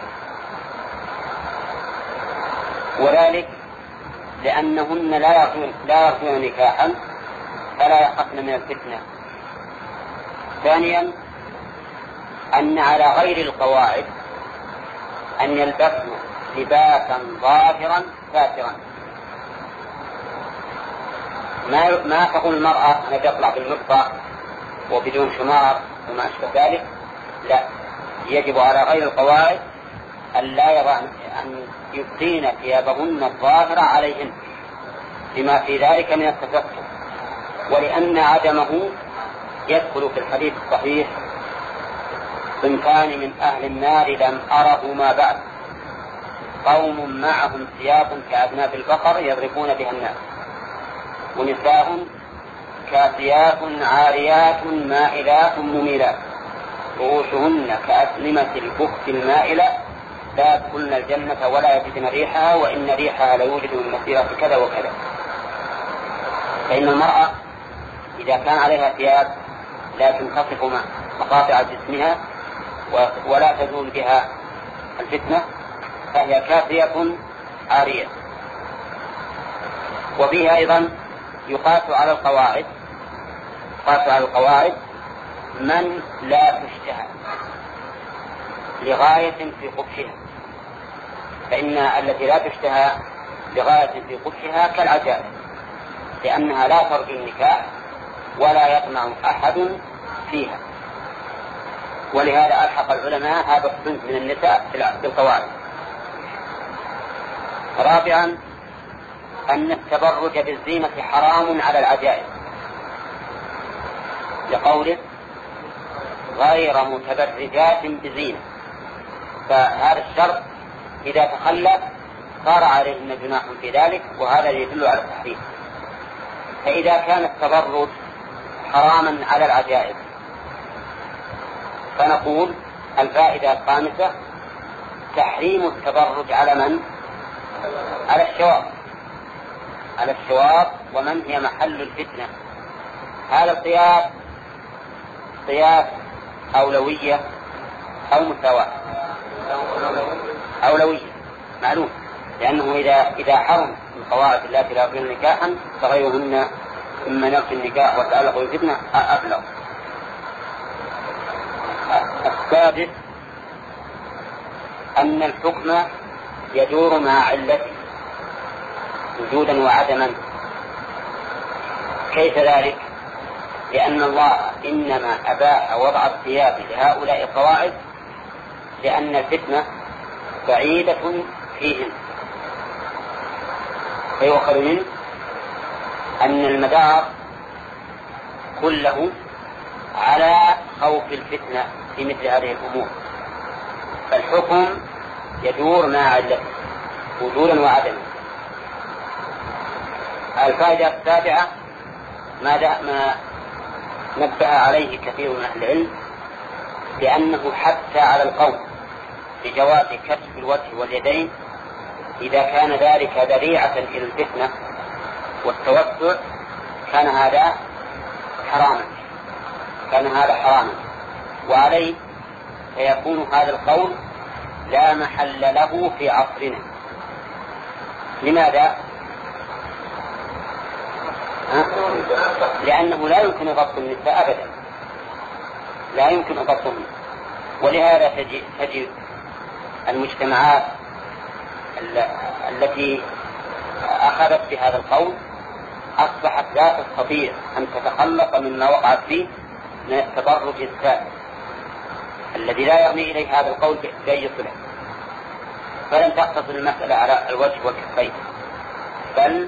وذلك لأنهن لا يرجون لا يرجون نكاحا فلا يخافن من الفتنة. ثانيا أن على غير القواعد أن يلبسن لباسا ظاهرا ساترا. ما ما تقول المرأة أنا تطلع بالمرضى وبدون شمار وما أشبه ذلك، لا، يجب على غير القواعد أن لا يضعن أن يبقين ثيابهن الظاهرة عليهن لما في ذلك من التفتح، ولأن عدمه يدخل في الحديث الصحيح: صنفان من أهل النار لم أره ما بعد، قوم معهم ثياب كأذناب البقر يضربون بها الناس، ونساء كاسيات عاريات مائلات مميلات رؤوسهن كأسلمة البخت المائلة لا يدخلن الجنة ولا يجدن ريحها وإن ريحها ليوجد من مسيرة كذا وكذا. فإن المرأة إذا كان عليها ثياب لا تنخفض مقاطع جسمها ولا تزول بها الفتنة فهي كافية عارية. وبها أيضا يقاس على القواعد يقاس على القواعد من لا تشتهى لغاية في قبحها، فإن التي لا تشتهى لغاية في قبحها كالعجائز، لأنها لا ترجو النكاح ولا يطمع أحد فيها. ولهذا ألحق العلماء هذا الصنف من النساء بالقواعد. رابعا أن التبرج بالزينة حرام على العجائز، لقوله غير متبرجات بزينة، فهذا الشرط إذا تخلف صار عليهن جناح في ذلك، وهذا يدل على التحريم. فإذا كان التبرج حراما على العجائز فنقول الفائدة الخامسة تحريم التبرج على من؟ على الشواب على الشواب ومن هي محل الفتنة. هذا القياس قياس أولوية أو مساواة؟ أولوية معلوم، لأنه إذا إذا حرم القواعد التي لا يرجون نكاحا فغيرهن مما يرجو النكاح وتعلق بالفتنة أبلغ. السادس أن الحكم يدور مع علته وجودا وعدما. كيف ذلك؟ لأن الله إنما أباح وضع الثياب لهؤلاء القواعد لأن الفتنة بعيدة فيهم، فيؤخذ منه أن المدار كله على خوف الفتنة في مثل هذه الأمور، فالحكم يدور مع علته وجودا وعدما. الفائدة السابعة ما نبه عليه كثير من أهل العلم، لأنه حتى على القول بجواز كشف الوجه واليدين إذا كان ذلك ذريعة إلى الفتنة والتوسع كان هذا حراما كان هذا حراما وعليه فيكون هذا القول لا محل له في عصرنا. لماذا؟ لأنه لا يمكن غض النساء أبدا، لا يمكن غضهم. ولهذا تجد المجتمعات التي أخذت بهذا القول أصبحت لا تستطيع أن تتخلص مما وقعت فيه من التبرج السائل الذي لا يرمي إليه هذا القول بأي صلة، فلن تقتصر المسألة على الوجه والكفين، بل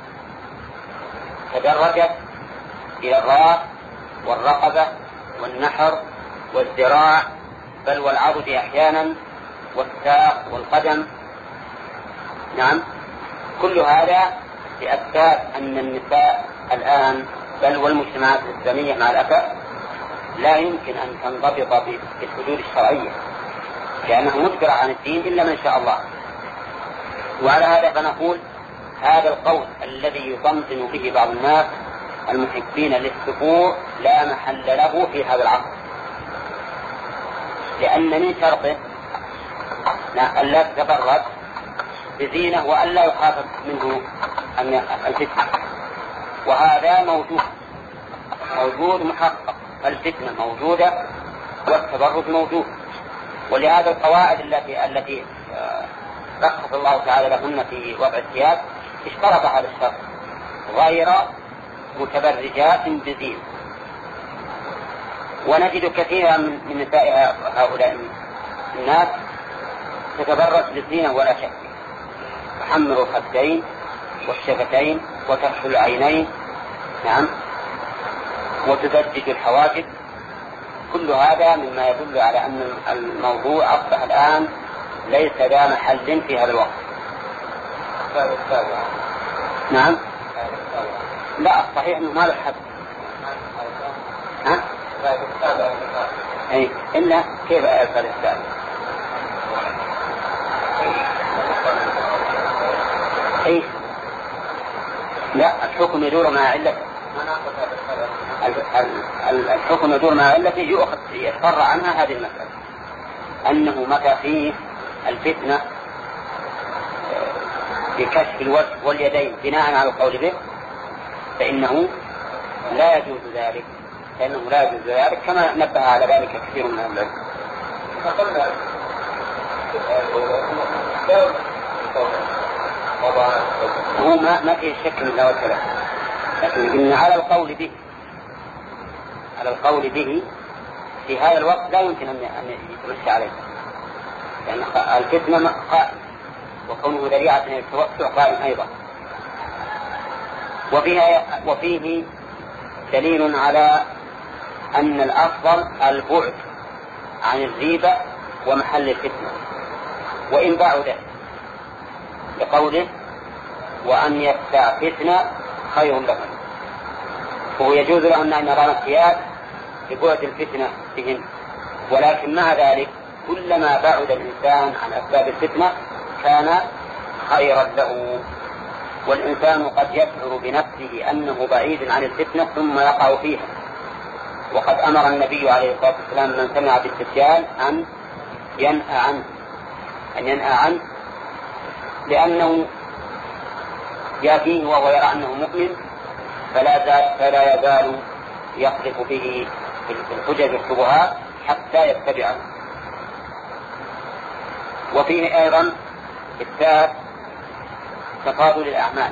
تدرجت إلى الرأس والرقبة والنحر والذراع بل والعضد أحيانا والساق والقدم. نعم، كل هذا لأسباب أن النساء الآن بل والمجتمعات الإسلامية مع الأسف لا يمكن أن تنضبط بالحدود الشرعية، لأنها مجبرة عن الدين إلا من شاء الله. وعلى هذا فنقول هذا القول الذي يطمئن به بعض الناس المحبين للسفور لا محل له في هذا العصر، لأن من شرطه أن لا تتبرج بزينة وألا يخافت منه أن الفتنة، وهذا موجود موجود محقق، الفتنة موجودة والتبرج موجود. ولهذا القواعد التي التي رخص الله تعالى لهن في وضع الثياب اشترط هذا الشرط غير متبرجات بزينة. ونجد كثيرا من نساء هؤلاء الناس تتبرج بالزينة ولا شك، تحمر الخدين والشفتين وتكحل العينين، نعم، وتزجج الحواجب. كل هذا مما يدل على أن الموضوع أصبح الآن ليس ذا محل في هذا الوقت. نعم، لا الصحيح أنه ما له حد. ها؟ أي إلا كيف أفعل السابق؟ أي لا، الحكم يدور مع علته. الحكم يدور مع علته يؤخذ يتفرع عنها هذه المسألة، أنه متى فيه الفتنة بكشف الوجه واليدين بناء على القول به فإنه لا يجوز ذلك، فإنه لا يجوز ذلك كما نبه على ذلك كثير من العلماء. هو ما ما فيه شك من ذلك الكلام، لكن قلنا على القول به على القول به في هذا الوقت لا يمكن أن يتمشى عليه، لأن الفتنة قائم وكونه ذريعة للتوسع قائم أيضا. وفيها وفيه دليل على أن الأفضل البعد عن الريبة ومحل الفتنة وإن بعد، لقوله وأن يستعفتن خير لهم، وهو يجوز لهن أن يران الثياب لبعد الفتنة بهن، ولكن مع ذلك كلما بعد الإنسان عن أسباب الفتنة كان خيرا له. والإنسان قد يشعر بنفسه أنه بعيد عن الفتنة ثم يقع فيها، وقد أمر النبي عليه الصلاة والسلام من سمع بالفتيان أن ينهى عنه أن ينهى عنه لأنه يأتيه وهو يرى أنه مؤمن فلا, فلا يزال يقذف به في الحجج والشبهات حتى يتبعه. وفيه أيضا إثبات تفاضل الأعمال،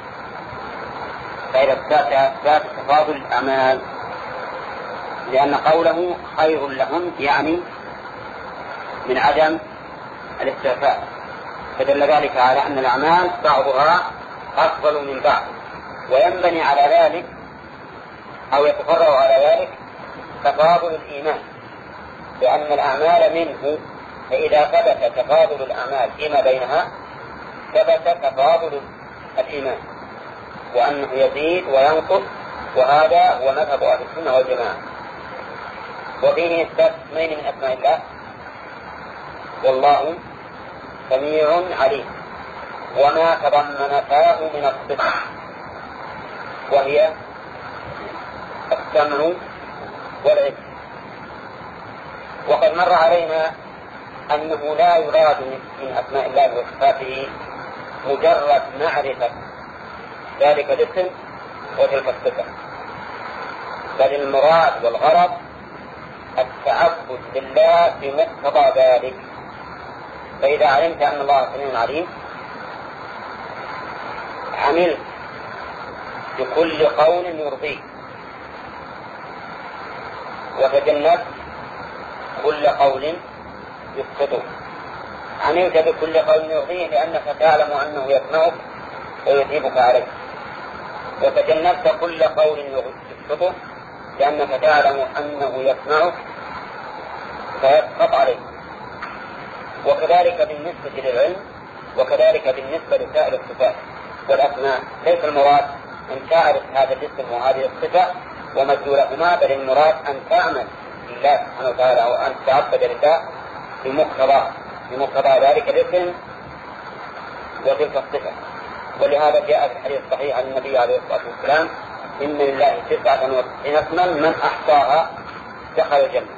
فإذا إثبات تفاضل الأعمال لأن قوله خير لهم يعني من عدم الاستعفاء، فدل ذلك على أن الأعمال بعضها أفضل من بعض، وينبني على ذلك أو يتفرع على ذلك تفاضل الإيمان، لأن الأعمال منه، فإذا ثبت تفاضل الأعمال فيما بينها ثبت تفاضل الإيمان وأنه يزيد وينقص، وهذا هو مذهب أهل السنة والجماعة. وفيه إثبات اسمين من أسماء الله، والله سميع عليم، وما تضمنتاه من الصفة وهي السمع والعلم. وقد مر علينا أنه لا يراد من أسماء الله وصفاته مجرد معرفة ذلك الاسم وتلك الصفة، بل المراد والغرض التعبد لله بمقتضى ذلك. فإذا علمت أن الله سميع عليم عملت بكل قول يرضيه وتجنبت كل قول يسقطه. عملت بكل قول يرضيه لأنك تعلم أنه يسمعك ويثيبك عليه، وتجنبت كل قول يسقطه لأنك تعلم أنه يسمعك فيسقط عليه. وكذلك بالنسبة للعلم، وكذلك بالنسبة لسائر الصفات والأسماء. ليس المراد أن تعرف هذا الاسم وهذه الصفة ومدلولهما، بل المراد أن تعمل لله سبحانه وتعالى وأن تعبد لله بمقتضى بمقتضى ذلك الاسم وتلك الصفة. ولهذا جاء في الحديث الصحيح عن النبي عليه الصلاة والسلام إن لله تسعة وتسعين اسما من أحصاها دخل الجنة.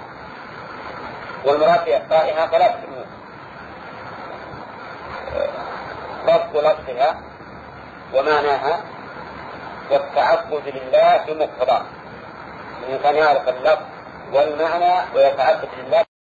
والمراد بإحصائها ثلاث أمور: ضبط لفظها ومعناها والتعبد لله بمقتضاه. الإنسان يعرف اللفظ والمعنى ويتعبد لله